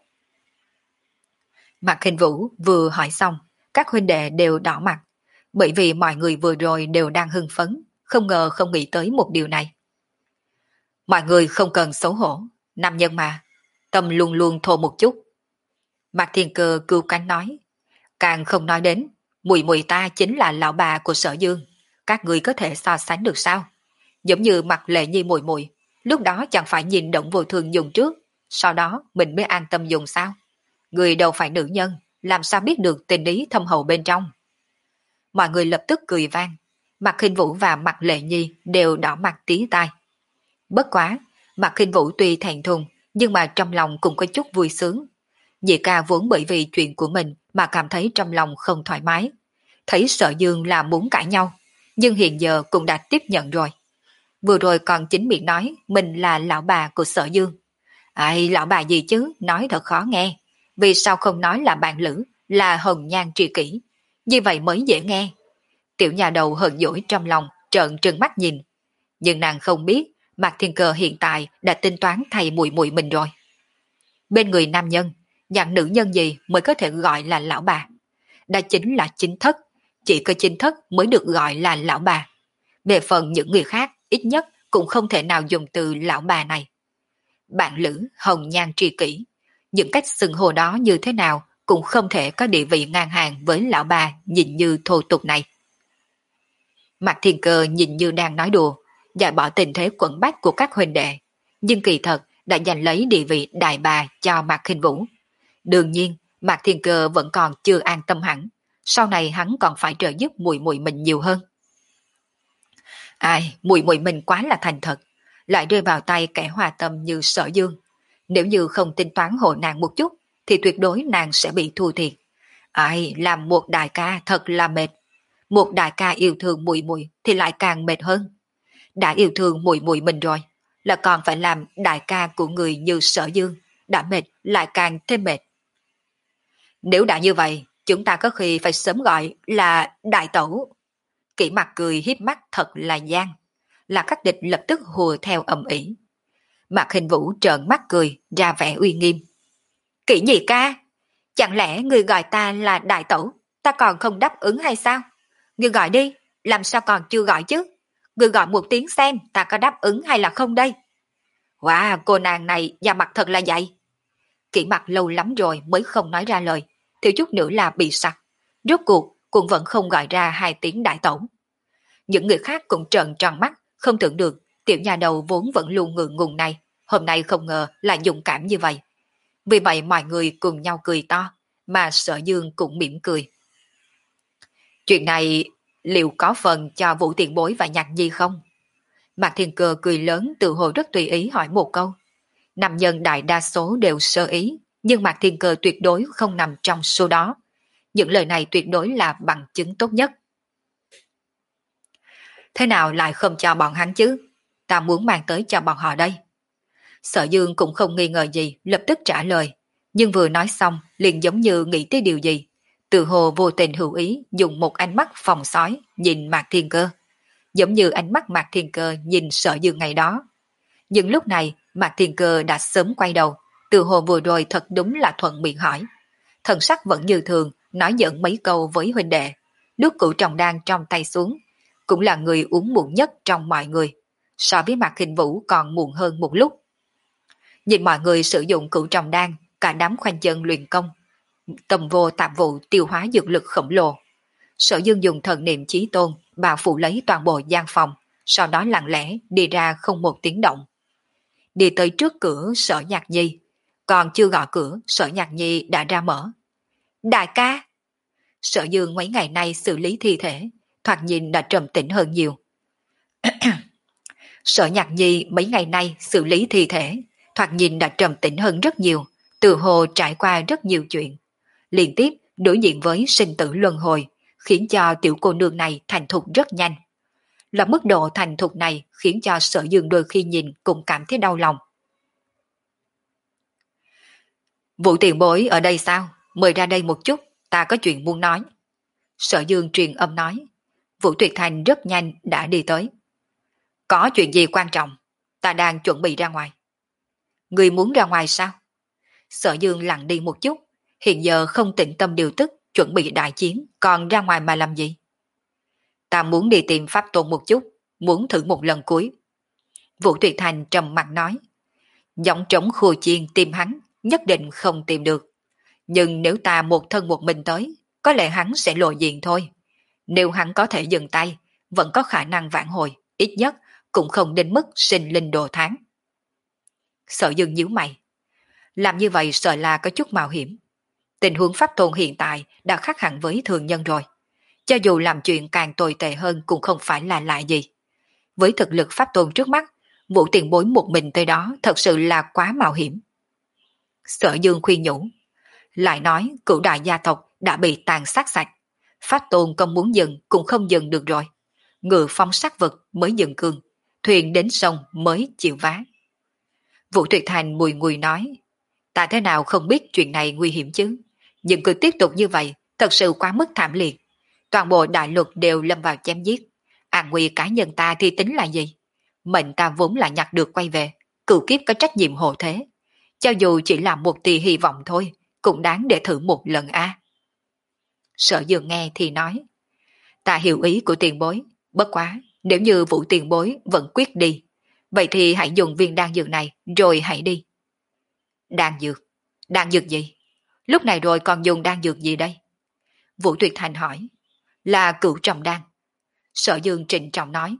[SPEAKER 1] Mạc Hình Vũ vừa hỏi xong, các huynh đệ đều đỏ mặt, bởi vì mọi người vừa rồi đều đang hưng phấn, không ngờ không nghĩ tới một điều này. Mọi người không cần xấu hổ, nam nhân mà, tâm luôn luôn thô một chút. Mạc Thiên Cơ cưu cánh nói, càng không nói đến, mùi mùi ta chính là lão bà của Sở Dương, các người có thể so sánh được sao? Giống như Mạc Lệ Nhi mùi mùi, lúc đó chẳng phải nhìn Động Vô Thương dùng trước, sau đó mình mới an tâm dùng sao? Người đâu phải nữ nhân, làm sao biết được tình ý thâm hậu bên trong? Mọi người lập tức cười vang, Mạc Khinh Vũ và Mạc Lệ Nhi đều đỏ mặt tí tai. Bất quá, Mạc Khinh Vũ tuy thẹn thùng, nhưng mà trong lòng cũng có chút vui sướng. Nhị ca vốn bởi vì chuyện của mình mà cảm thấy trong lòng không thoải mái. Thấy Sở Dương là muốn cãi nhau, nhưng hiện giờ cũng đã tiếp nhận rồi. Vừa rồi còn chính miệng nói mình là lão bà của Sở Dương. Ai, lão bà gì chứ, nói thật khó nghe. Vì sao không nói là bạn lữ, là hồng nhan tri kỷ? Như vậy mới dễ nghe. Tiểu nhà đầu hờn dỗi trong lòng, trợn trừng mắt nhìn. Nhưng nàng không biết, Mạc Thiên Cơ hiện tại đã tính toán thay mùi mùi mình rồi. Bên người nam nhân, dạng nữ nhân gì mới có thể gọi là lão bà? Đã chính là chính thất, chỉ có chính thất mới được gọi là lão bà. Về phần những người khác, ít nhất cũng không thể nào dùng từ lão bà này. Bạn lữ, hồng nhan tri kỷ, những cách xưng hô đó như thế nào cũng không thể có địa vị ngang hàng với lão bà nhìn như thô tục này. Mạc Thiên Cơ nhìn như đang nói đùa, giải bỏ tình thế quẩn bách của các huynh đệ, nhưng kỳ thật đã giành lấy địa vị đại bà cho Mạc Khinh Vũ. Đương nhiên, Mạc Thiên Cơ vẫn còn chưa an tâm hẳn, sau này hắn còn phải trợ giúp mùi mùi mình nhiều hơn. Ai, mùi mùi mình quá là thành thật, lại rơi vào tay kẻ hòa tâm như Sở Dương. Nếu như không tính toán hộ nàng một chút, thì tuyệt đối nàng sẽ bị thua thiệt. Ai, làm một đại ca thật là mệt. Một đại ca yêu thương mùi mùi thì lại càng mệt hơn. Đã yêu thương mùi mùi mình rồi, là còn phải làm đại ca của người như Sở Dương. Đã mệt lại càng thêm mệt. Nếu đã như vậy, chúng ta có khi phải sớm gọi là đại tẩu. Kỷ mặt cười hiếp mắt thật là gian. Là các địch lập tức hùa theo ầm ĩ. Mạc Hình Vũ trợn mắt cười, ra vẻ uy nghiêm. Kỷ nhị ca, chẳng lẽ người gọi ta là đại tẩu, ta còn không đáp ứng hay sao? Người gọi đi, làm sao còn chưa gọi chứ? Người gọi một tiếng xem ta có đáp ứng hay là không đây? Wow, cô nàng này da mặt thật là vậy. Kỷ mặt lâu lắm rồi mới không nói ra lời, thiếu chút nữa là bị sặc. Rốt cuộc cũng vẫn không gọi ra hai tiếng đại tẩu. Những người khác cũng trợn tròn mắt, không tưởng được tiểu nhà đầu vốn vẫn luôn ngượng ngùng này, hôm nay không ngờ lại dũng cảm như vậy. Vì vậy mọi người cùng nhau cười to, mà Sở Dương cũng mỉm cười. Chuyện này liệu có phần cho Vũ Tiền Bối và Nhạc Nhi không? Mạc Thiên Cơ cười lớn tự hồ rất tùy ý hỏi một câu. Nam nhân đại đa số đều sơ ý, nhưng Mạc Thiên Cơ tuyệt đối không nằm trong số đó. Những lời này tuyệt đối là bằng chứng tốt nhất. Thế nào lại không cho bọn hắn chứ? Ta muốn mang tới cho bọn họ đây. Sở Dương cũng không nghi ngờ gì, lập tức trả lời. Nhưng vừa nói xong, liền giống như nghĩ tới điều gì. Tự hồ vô tình hữu ý, dùng một ánh mắt phòng sói, nhìn Mạc Thiên Cơ. Giống như ánh mắt Mạc Thiên Cơ nhìn Sở Dương ngày đó. Nhưng lúc này, Mạc Thiên Cơ đã sớm quay đầu. Tự hồ vừa rồi thật đúng là thuận miệng hỏi. Thần sắc vẫn như thường, nói giỡn mấy câu với huynh đệ. Nước cửu trồng đan trong tay xuống. Cũng là người uống muộn nhất trong mọi người. So với Mạc Khinh Vũ còn muộn hơn một lúc. Nhìn mọi người sử dụng cửu trồng đan, cả đám khoanh chân luyện công, tầm vô tạp vụ tiêu hóa dược lực khổng lồ. Sở Dương dùng thần niệm chí tôn bao phủ lấy toàn bộ gian phòng, sau đó lặng lẽ đi ra không một tiếng động. Đi tới trước cửa Sở Nhạc Nhi, còn chưa gõ cửa, Sở Nhạc Nhi đã ra mở. Đại ca! Sở Dương mấy ngày nay xử lý thi thể, thoạt nhìn đã trầm tĩnh hơn nhiều. Sở Nhạc Nhi mấy ngày nay xử lý thi thể, thoạt nhìn đã trầm tĩnh hơn rất nhiều, từ hồ trải qua rất nhiều chuyện. Liên tiếp đối diện với sinh tử luân hồi, khiến cho tiểu cô nương này thành thục rất nhanh. Là mức độ thành thục này khiến cho Sở Dương đôi khi nhìn cũng cảm thấy đau lòng. Vũ tiền bối ở đây sao? Mời ra đây một chút, ta có chuyện muốn nói. Sở Dương truyền âm nói. Vũ Tuyệt Thành rất nhanh đã đi tới. Có chuyện gì quan trọng? Ta đang chuẩn bị ra ngoài. Người muốn ra ngoài sao? Sở Dương lặng đi một chút, hiện giờ không tĩnh tâm điều tức, chuẩn bị đại chiến, còn ra ngoài mà làm gì? Ta muốn đi tìm Pháp Tôn một chút, muốn thử một lần cuối. Vũ Tuyệt Thành trầm mặt nói. Giọng trống khô chiên tìm hắn, nhất định không tìm được. Nhưng nếu ta một thân một mình tới, có lẽ hắn sẽ lộ diện thôi. Nếu hắn có thể dừng tay, vẫn có khả năng vãn hồi, ít nhất cũng không đến mức sinh linh đồ tháng. Sở Dương nhíu mày. Làm như vậy sợ là có chút mạo hiểm. Tình huống Pháp Tôn hiện tại đã khác hẳn với thường nhân rồi. Cho dù làm chuyện càng tồi tệ hơn cũng không phải là lạ gì. Với thực lực Pháp Tôn trước mắt, Vũ tiền bối một mình tới đó thật sự là quá mạo hiểm. Sở Dương khuyên nhủ. Lại nói cửu đại gia tộc đã bị tàn sát sạch. Pháp Tôn không muốn dừng cũng không dừng được rồi. Ngự phong sát vật mới dừng cương. thuyền đến sông mới chịu vá. Vũ Tuyệt Thành mùi ngùi nói, ta thế nào không biết chuyện này nguy hiểm chứ, nhưng cứ tiếp tục như vậy, thật sự quá mức thảm liệt. Toàn bộ đại lục đều lâm vào chém giết. An nguy cá nhân ta thì tính là gì? Mệnh ta vốn là nhặt được quay về, cửu kiếp có trách nhiệm hộ thế. Cho dù chỉ là một tia hy vọng thôi, cũng đáng để thử một lần a. Sở Dương nghe thì nói, ta hiểu ý của tiền bối, bất quá, nếu như Vũ tiền bối vẫn quyết đi, vậy thì hãy dùng viên đan dược này rồi hãy đi. Đan dược? Đan dược gì? Lúc này rồi còn dùng đan dược gì đây? Vũ Tuyệt Thành hỏi. Là cửu trọng đan. Sở Dương trịnh trọng nói.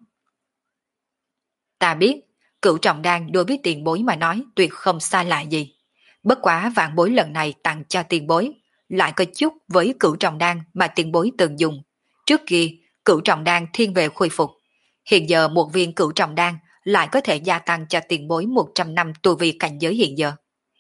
[SPEAKER 1] Ta biết, cửu trọng đan đối với tiền bối mà nói tuyệt không xa lạ gì. Bất quá vạn bối lần này tặng cho tiền bối, lại có chút với cửu trọng đan mà tiền bối từng dùng. Trước kia, cửu trọng đan thiên về khôi phục. Hiện giờ một viên cửu trọng đan lại có thể gia tăng cho tiền bối một trăm năm tu vi cảnh giới hiện giờ.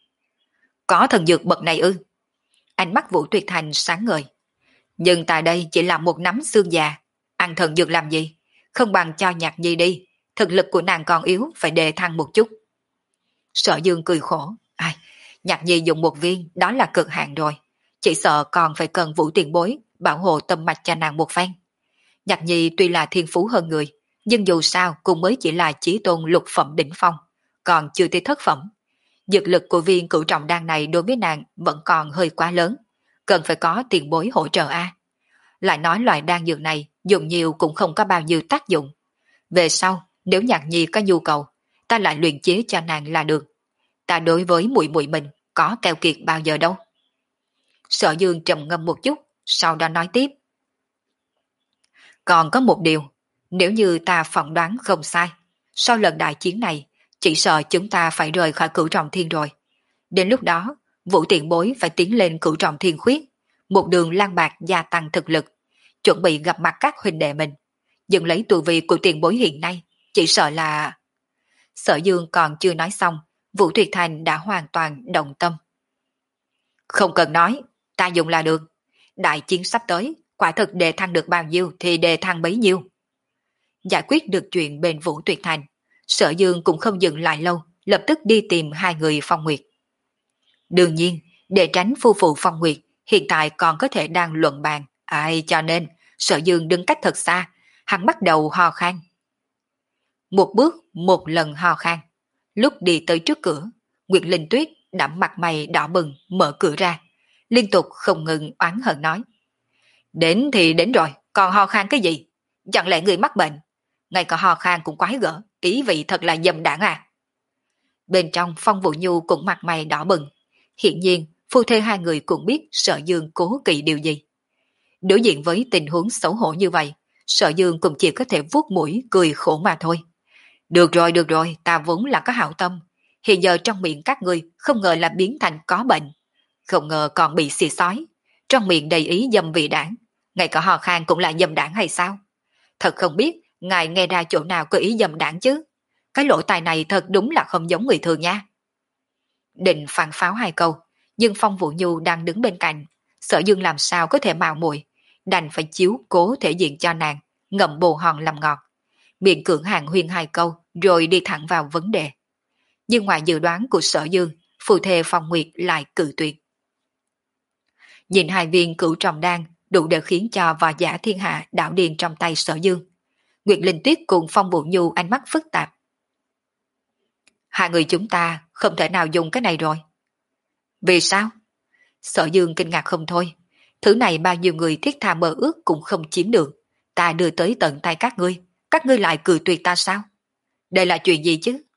[SPEAKER 1] Có thần dược bậc này ư? Ánh mắt Vũ Tuyệt Thành sáng ngời. Nhưng tại đây chỉ là một nắm xương già, ăn thần dược làm gì? Không bằng cho Nhạc Nhi đi, thực lực của nàng còn yếu, phải đề thăng một chút. Sở Dương cười khổ. Ai, Nhạc Nhi dùng một viên, đó là cực hạn rồi. Chỉ sợ còn phải cần Vũ tiền bối bảo hộ tâm mạch cho nàng một phen. Nhạc Nhi tuy là thiên phú hơn người, nhưng dù sao cũng mới chỉ là chí tôn lục phẩm đỉnh phong, còn chưa tới thất phẩm. Dược lực của viên cửu trọng đan này đối với nàng vẫn còn hơi quá lớn, cần phải có tiền bối hỗ trợ a. Lại nói loại đan dược này dùng nhiều cũng không có bao nhiêu tác dụng. Về sau, nếu Nhạc Nhi có nhu cầu, ta lại luyện chế cho nàng là được. Ta đối với muội muội mình có keo kiệt bao giờ đâu. Sở Dương trầm ngâm một chút, sau đó nói tiếp. Còn có một điều, nếu như ta phỏng đoán không sai, sau lần đại chiến này, chỉ sợ chúng ta phải rời khỏi cửu trọng thiên rồi. Đến lúc đó, Vũ tiền bối phải tiến lên cửu trọng thiên khuyết, một đường lang bạc gia tăng thực lực, chuẩn bị gặp mặt các huynh đệ mình. Nhưng lấy tu vi của tiền bối hiện nay, chỉ sợ là... Sở Dương còn chưa nói xong, Vũ Tuyệt Thành đã hoàn toàn động tâm. Không cần nói, ta dùng là được. Đại chiến sắp tới, quả thực đề thăng được bao nhiêu thì đề thăng bấy nhiêu. Giải quyết được chuyện bên Vũ Tuyệt Thành, Sở Dương cũng không dừng lại lâu, lập tức đi tìm hai người Phong Nguyệt. Đương nhiên, để tránh phu phụ Phong Nguyệt, hiện tại còn có thể đang luận bàn, ai cho nên Sở Dương đứng cách thật xa, hắn bắt đầu ho khan. Một bước, một lần ho khan. Lúc đi tới trước cửa, Nguyệt Linh Tuyết đã mặt mày đỏ bừng mở cửa ra, liên tục không ngừng oán hận nói. Đến thì đến rồi, còn ho khan cái gì? Chẳng lẽ người mắc bệnh? Ngay cả ho khan cũng quái gở, ý vị thật là dâm đảng à. Bên trong Phong Vũ Nhu cũng mặt mày đỏ bừng. Hiện nhiên, phu thê hai người cũng biết Sở Dương cố kỵ điều gì. Đối diện với tình huống xấu hổ như vậy, Sở Dương cũng chỉ có thể vuốt mũi cười khổ mà thôi. Được rồi, được rồi, ta vốn là có hảo tâm. Hiện giờ trong miệng các ngươi không ngờ là biến thành có bệnh. Không ngờ còn bị xì xói. Trong miệng đầy ý dâm vị đảng. Ngay cả hò khan cũng là dâm đảng hay sao? Thật không biết ngài nghe ra chỗ nào có ý dâm đảng chứ. Cái lỗ tai này thật đúng là không giống người thường nha. Định phản pháo hai câu, nhưng Phong Vũ Nhu đang đứng bên cạnh. Sở Dương làm sao có thể mạo muội, đành phải chiếu cố thể diện cho nàng, ngậm bồ hòn làm ngọt. Miệng cưỡng hàng huyên hai câu rồi đi thẳng vào vấn đề. Nhưng ngoài dự đoán của Sở Dương, phù thề Phong Nguyệt lại cự tuyệt. Nhìn hai viên cửu trọng đan đủ để khiến cho võ giả thiên hạ đảo điên trong tay Sở Dương. Nguyệt Linh Tuyết cùng Phong Vũ Nhu ánh mắt phức tạp. Hai người chúng ta không thể nào dùng cái này rồi. Vì sao? Sở Dương kinh ngạc không thôi. Thứ này bao nhiêu người thiết tha mơ ước cũng không chiếm được. Ta đưa tới tận tay các ngươi, các ngươi lại cười tuyệt ta sao? Đây là chuyện gì chứ?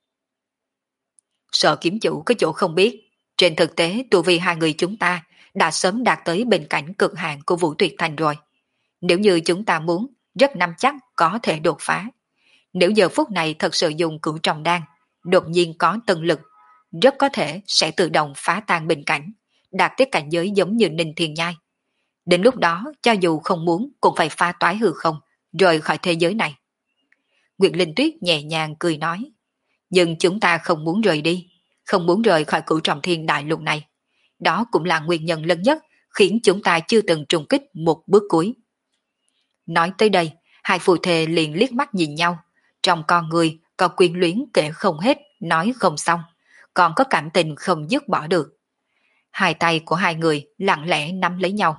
[SPEAKER 1] Sở kiếm chủ có chỗ không biết. Trên thực tế tu vi hai người chúng ta đã sớm đạt tới bên cạnh cực hạn của Vũ Tuyệt Thành rồi. Nếu như chúng ta muốn, rất nắm chắc có thể đột phá. Nếu giờ phút này thật sự dùng cửu trọng đan, đột nhiên có tân lực, rất có thể sẽ tự động phá tan bình cảnh, đạt tới cảnh giới giống như Ninh Thiên Nhai. Đến lúc đó, cho dù không muốn cũng phải phá toái hư không, rời khỏi thế giới này. Nguyệt Linh Tuyết nhẹ nhàng cười nói, nhưng chúng ta không muốn rời đi, không muốn rời khỏi cửu trọng thiên đại lục này. Đó cũng là nguyên nhân lớn nhất khiến chúng ta chưa từng trùng kích một bước cuối. Nói tới đây, hai phù thề liền liếc mắt nhìn nhau, trong con người có quyến luyến kể không hết, nói không xong, còn có cảm tình không dứt bỏ được. Hai tay của hai người lặng lẽ nắm lấy nhau.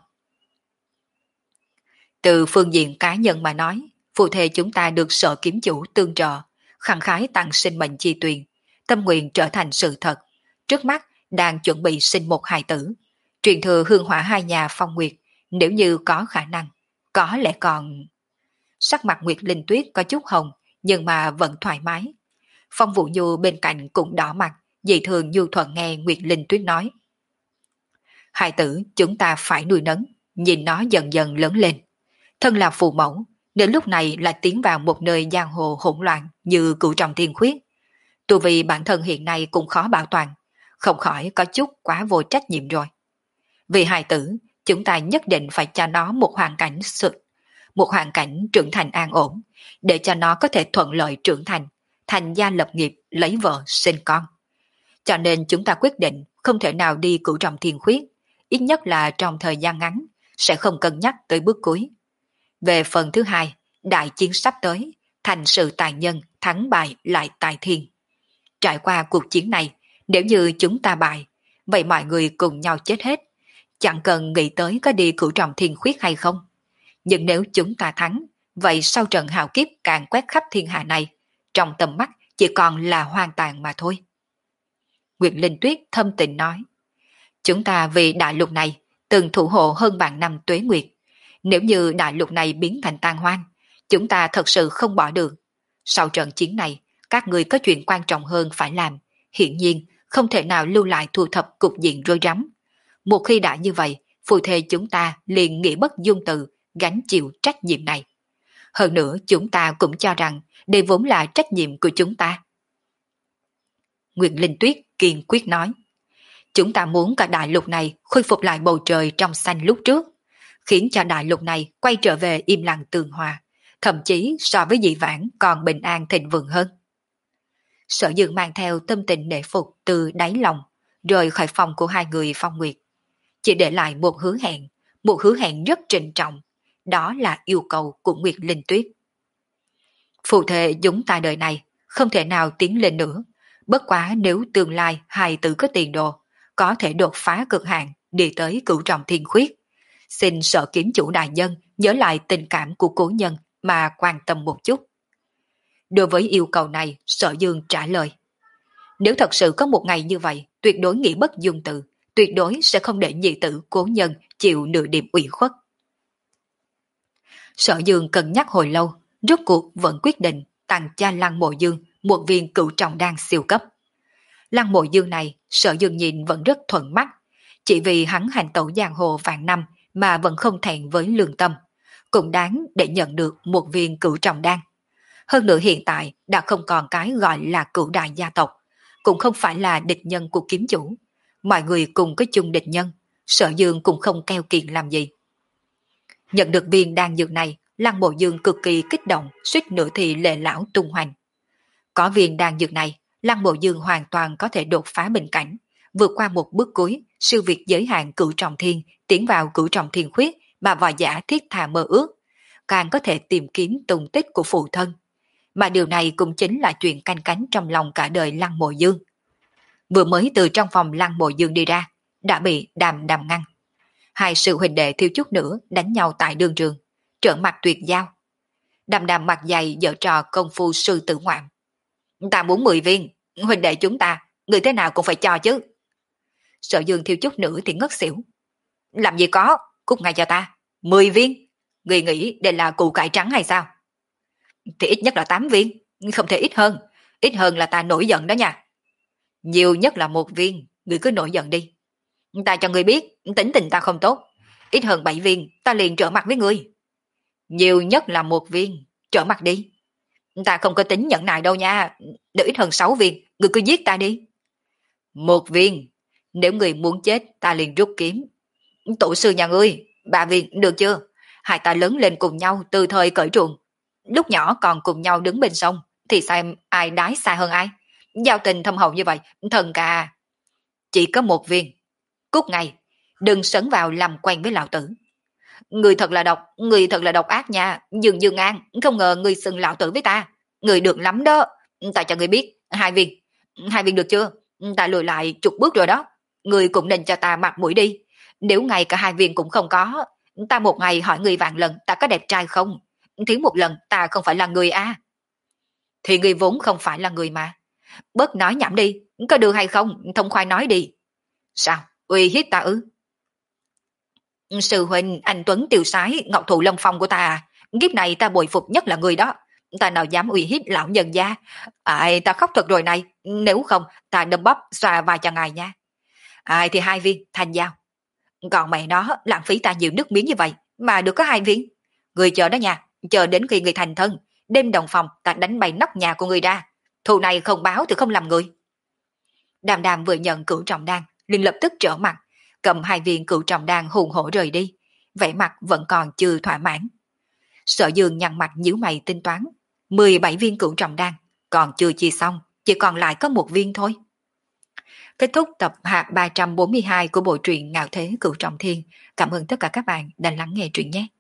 [SPEAKER 1] Từ phương diện cá nhân mà nói, phù thề chúng ta được Sở Kiếm Chủ tương trợ, khẳng khái tặng sinh mệnh chi tuyền, tâm nguyện trở thành sự thật. Trước mắt đang chuẩn bị sinh một hài tử, truyền thừa hương hỏa hai nhà Phong Nguyệt, nếu như có khả năng, có lẽ còn... Sắc mặt Nguyệt Linh Tuyết có chút hồng, nhưng mà vẫn thoải mái. Phong Vũ Nhu bên cạnh cũng đỏ mặt, dị thường nhu thuận nghe Nguyệt Linh Tuyết nói. Hài tử chúng ta phải nuôi nấng, nhìn nó dần dần lớn lên. Thân là phụ mẫu, đến lúc này lại tiến vào một nơi giang hồ hỗn loạn như Cửu Trọng Thiên Khuyết. Tu vì bản thân hiện nay cũng khó bảo toàn, không khỏi có chút quá vô trách nhiệm rồi. Vì hài tử, chúng ta nhất định phải cho nó một hoàn cảnh sự, một hoàn cảnh trưởng thành an ổn, để cho nó có thể thuận lợi trưởng thành, thành gia lập nghiệp, lấy vợ, sinh con. Cho nên chúng ta quyết định không thể nào đi Cửu Trọng Thiên Khuyết, ít nhất là trong thời gian ngắn, sẽ không cân nhắc tới bước cuối. Về phần thứ hai, đại chiến sắp tới, thành sự tài nhân, thắng bại lại tại thiên. Trải qua cuộc chiến này, nếu như chúng ta bại, vậy mọi người cùng nhau chết hết, chẳng cần nghĩ tới có đi Cửu Trọng Thiên Khuyết hay không. Nhưng nếu chúng ta thắng, vậy sau trận hào kiếp càng quét khắp thiên hạ này, trong tầm mắt chỉ còn là hoang tàn mà thôi. Nguyệt Linh Tuyết thâm tình nói, chúng ta vì đại lục này từng thủ hộ hơn vạn năm tuế nguyệt. Nếu như đại lục này biến thành tan hoang, chúng ta thật sự không bỏ được. Sau trận chiến này, các người có chuyện quan trọng hơn phải làm. Hiển nhiên, không thể nào lưu lại thu thập cục diện rối rắm. Một khi đã như vậy, phù thề chúng ta liền nghĩa bất dung từ, gánh chịu trách nhiệm này. Hơn nữa, chúng ta cũng cho rằng đây vốn là trách nhiệm của chúng ta. Nguyệt Linh Tuyết kiên quyết nói, chúng ta muốn cả đại lục này khôi phục lại bầu trời trong xanh lúc trước, khiến cho đại lục này quay trở về im lặng tường hòa, thậm chí so với dị vãng còn bình an thịnh vượng hơn. Sở Dương mang theo tâm tình nể phục từ đáy lòng, rời khỏi phòng của hai người Phong Nguyệt. Chỉ để lại một hứa hẹn, một hứa hẹn rất trịnh trọng, đó là yêu cầu của Nguyệt Linh Tuyết. Phù thề chúng ta đời này không thể nào tiến lên nữa, bất quá nếu tương lai hài tử có tiền đồ, có thể đột phá cực hạn đi tới Cửu Trọng Thiên Khuyết. Xin Sở Kiếm Chủ đại nhân nhớ lại tình cảm của cố nhân mà quan tâm một chút. Đối với yêu cầu này, Sở Dương trả lời, nếu thật sự có một ngày như vậy, tuyệt đối nghĩa bất dung từ, tuyệt đối sẽ không để nhị tử cố nhân chịu nửa điểm ủy khuất. Sở Dương cân nhắc hồi lâu, rốt cuộc vẫn quyết định tặng cho Lăng Mộ Dương một viên Cửu Trọng Đan siêu cấp. Lăng Mộ Dương này, Sở Dương nhìn vẫn rất thuận mắt, chỉ vì hắn hành tẩu giang hồ vạn năm mà vẫn không thẹn với lương tâm, cũng đáng để nhận được một viên Cửu Trọng Đan. Hơn nữa hiện tại đã không còn cái gọi là cửu đại gia tộc, cũng không phải là địch nhân của kiếm chủ. Mọi người cùng có chung địch nhân, Sở Dương cũng không keo kiệt làm gì. Nhận được viên đan dược này, Lăng Mộ Dương cực kỳ kích động, suýt nữa thì lệ lão tung hoành. Có viên đan dược này, Lăng Mộ Dương hoàn toàn có thể đột phá bình cảnh, vượt qua một bước cuối, siêu việt giới hạn Cửu Trọng Thiên, tiến vào Cửu Trọng Thiên Khuyết mà võ giả thiết thà mơ ước, càng có thể tìm kiếm tung tích của phụ thân. Mà điều này cũng chính là chuyện canh cánh trong lòng cả đời Lăng Mộ Dương. Vừa mới từ trong phòng Lăng Mộ Dương đi ra, đã bị Đàm Đàm ngăn. Hai sư huynh đệ thiếu chút nữa đánh nhau tại đường trường, trợn mặt tuyệt giao. Đàm Đàm mặt dày dở trò công phu sư tử ngoạm. Ta muốn mười viên, huynh đệ chúng ta, người thế nào cũng phải cho chứ. Sở Dương thiếu chút nữa thì ngất xỉu. Làm gì có, cút ngay cho ta, mười viên. Người nghĩ đây là củ cải trắng hay sao? Thì ít nhất là tám viên, không thể ít hơn. Ít hơn là ta nổi giận đó nha. Nhiều nhất là một viên, người cứ nổi giận đi. Ta cho người biết, tính tình ta không tốt. Ít hơn bảy viên, ta liền trở mặt với người. Nhiều nhất là một viên, trở mặt đi. Ta không có tính nhận nại đâu nha. Nếu ít hơn sáu viên, người cứ giết ta đi. Một viên, nếu người muốn chết, ta liền rút kiếm. Tổ sư nhà ngươi, ba viên, được chưa? Hai ta lớn lên cùng nhau từ thời cởi truồng. Lúc nhỏ còn cùng nhau đứng bên sông, thì xem ai đái xa hơn ai. Giao tình thâm hậu như vậy, thần ca. Chỉ có một viên. Cút ngay, đừng sấn vào làm quen với lão tử. Người thật là độc, người thật là độc ác nha. Dương Dương An, không ngờ người xưng lão tử với ta. Người được lắm đó, ta cho người biết, hai viên, hai viên được chưa? Ta lùi lại chục bước rồi đó, người cũng nên cho ta mặt mũi đi. Nếu ngay cả hai viên cũng không có, ta một ngày hỏi người vạn lần ta có đẹp trai không? Thiếu một lần ta không phải là người à? Thì người vốn không phải là người mà. Bớt nói nhảm đi, có được hay không, thông khoái nói đi. Sao, uy hiếp ta ư? Sư huynh, anh Tuấn tiêu sái, ngọc thụ lâm phong của ta à? Kiếp này ta bội phục nhất là người đó. Ta nào dám uy hiếp lão nhân gia. Ai, ta khóc thật rồi này, nếu không ta đâm bóp xoa vai cho ngài nha. Ai thì hai viên, thành giao. Còn mẹ nó lãng phí ta nhiều nước miếng như vậy mà được có hai viên. Người chờ đó nha, chờ đến khi người thành thân, đêm đồng phòng ta đánh bay nóc nhà của người ra. Thù này không báo thì không làm người. Đàm Đàm vừa nhận cửu trọng đan, liền lập tức trở mặt, cầm hai viên cửu trọng đan hùng hổ rời đi, vẻ mặt vẫn còn chưa thỏa mãn. Sở Dương nhăn mặt nhíu mày tính toán, mười bảy viên cửu trọng đan còn chưa chia xong, chỉ còn lại có một viên thôi. Kết thúc tập hạ ba trăm bốn mươi hai của bộ truyện Ngạo Thế Cửu Trọng Thiên. Cảm ơn tất cả các bạn đã lắng nghe truyện nhé.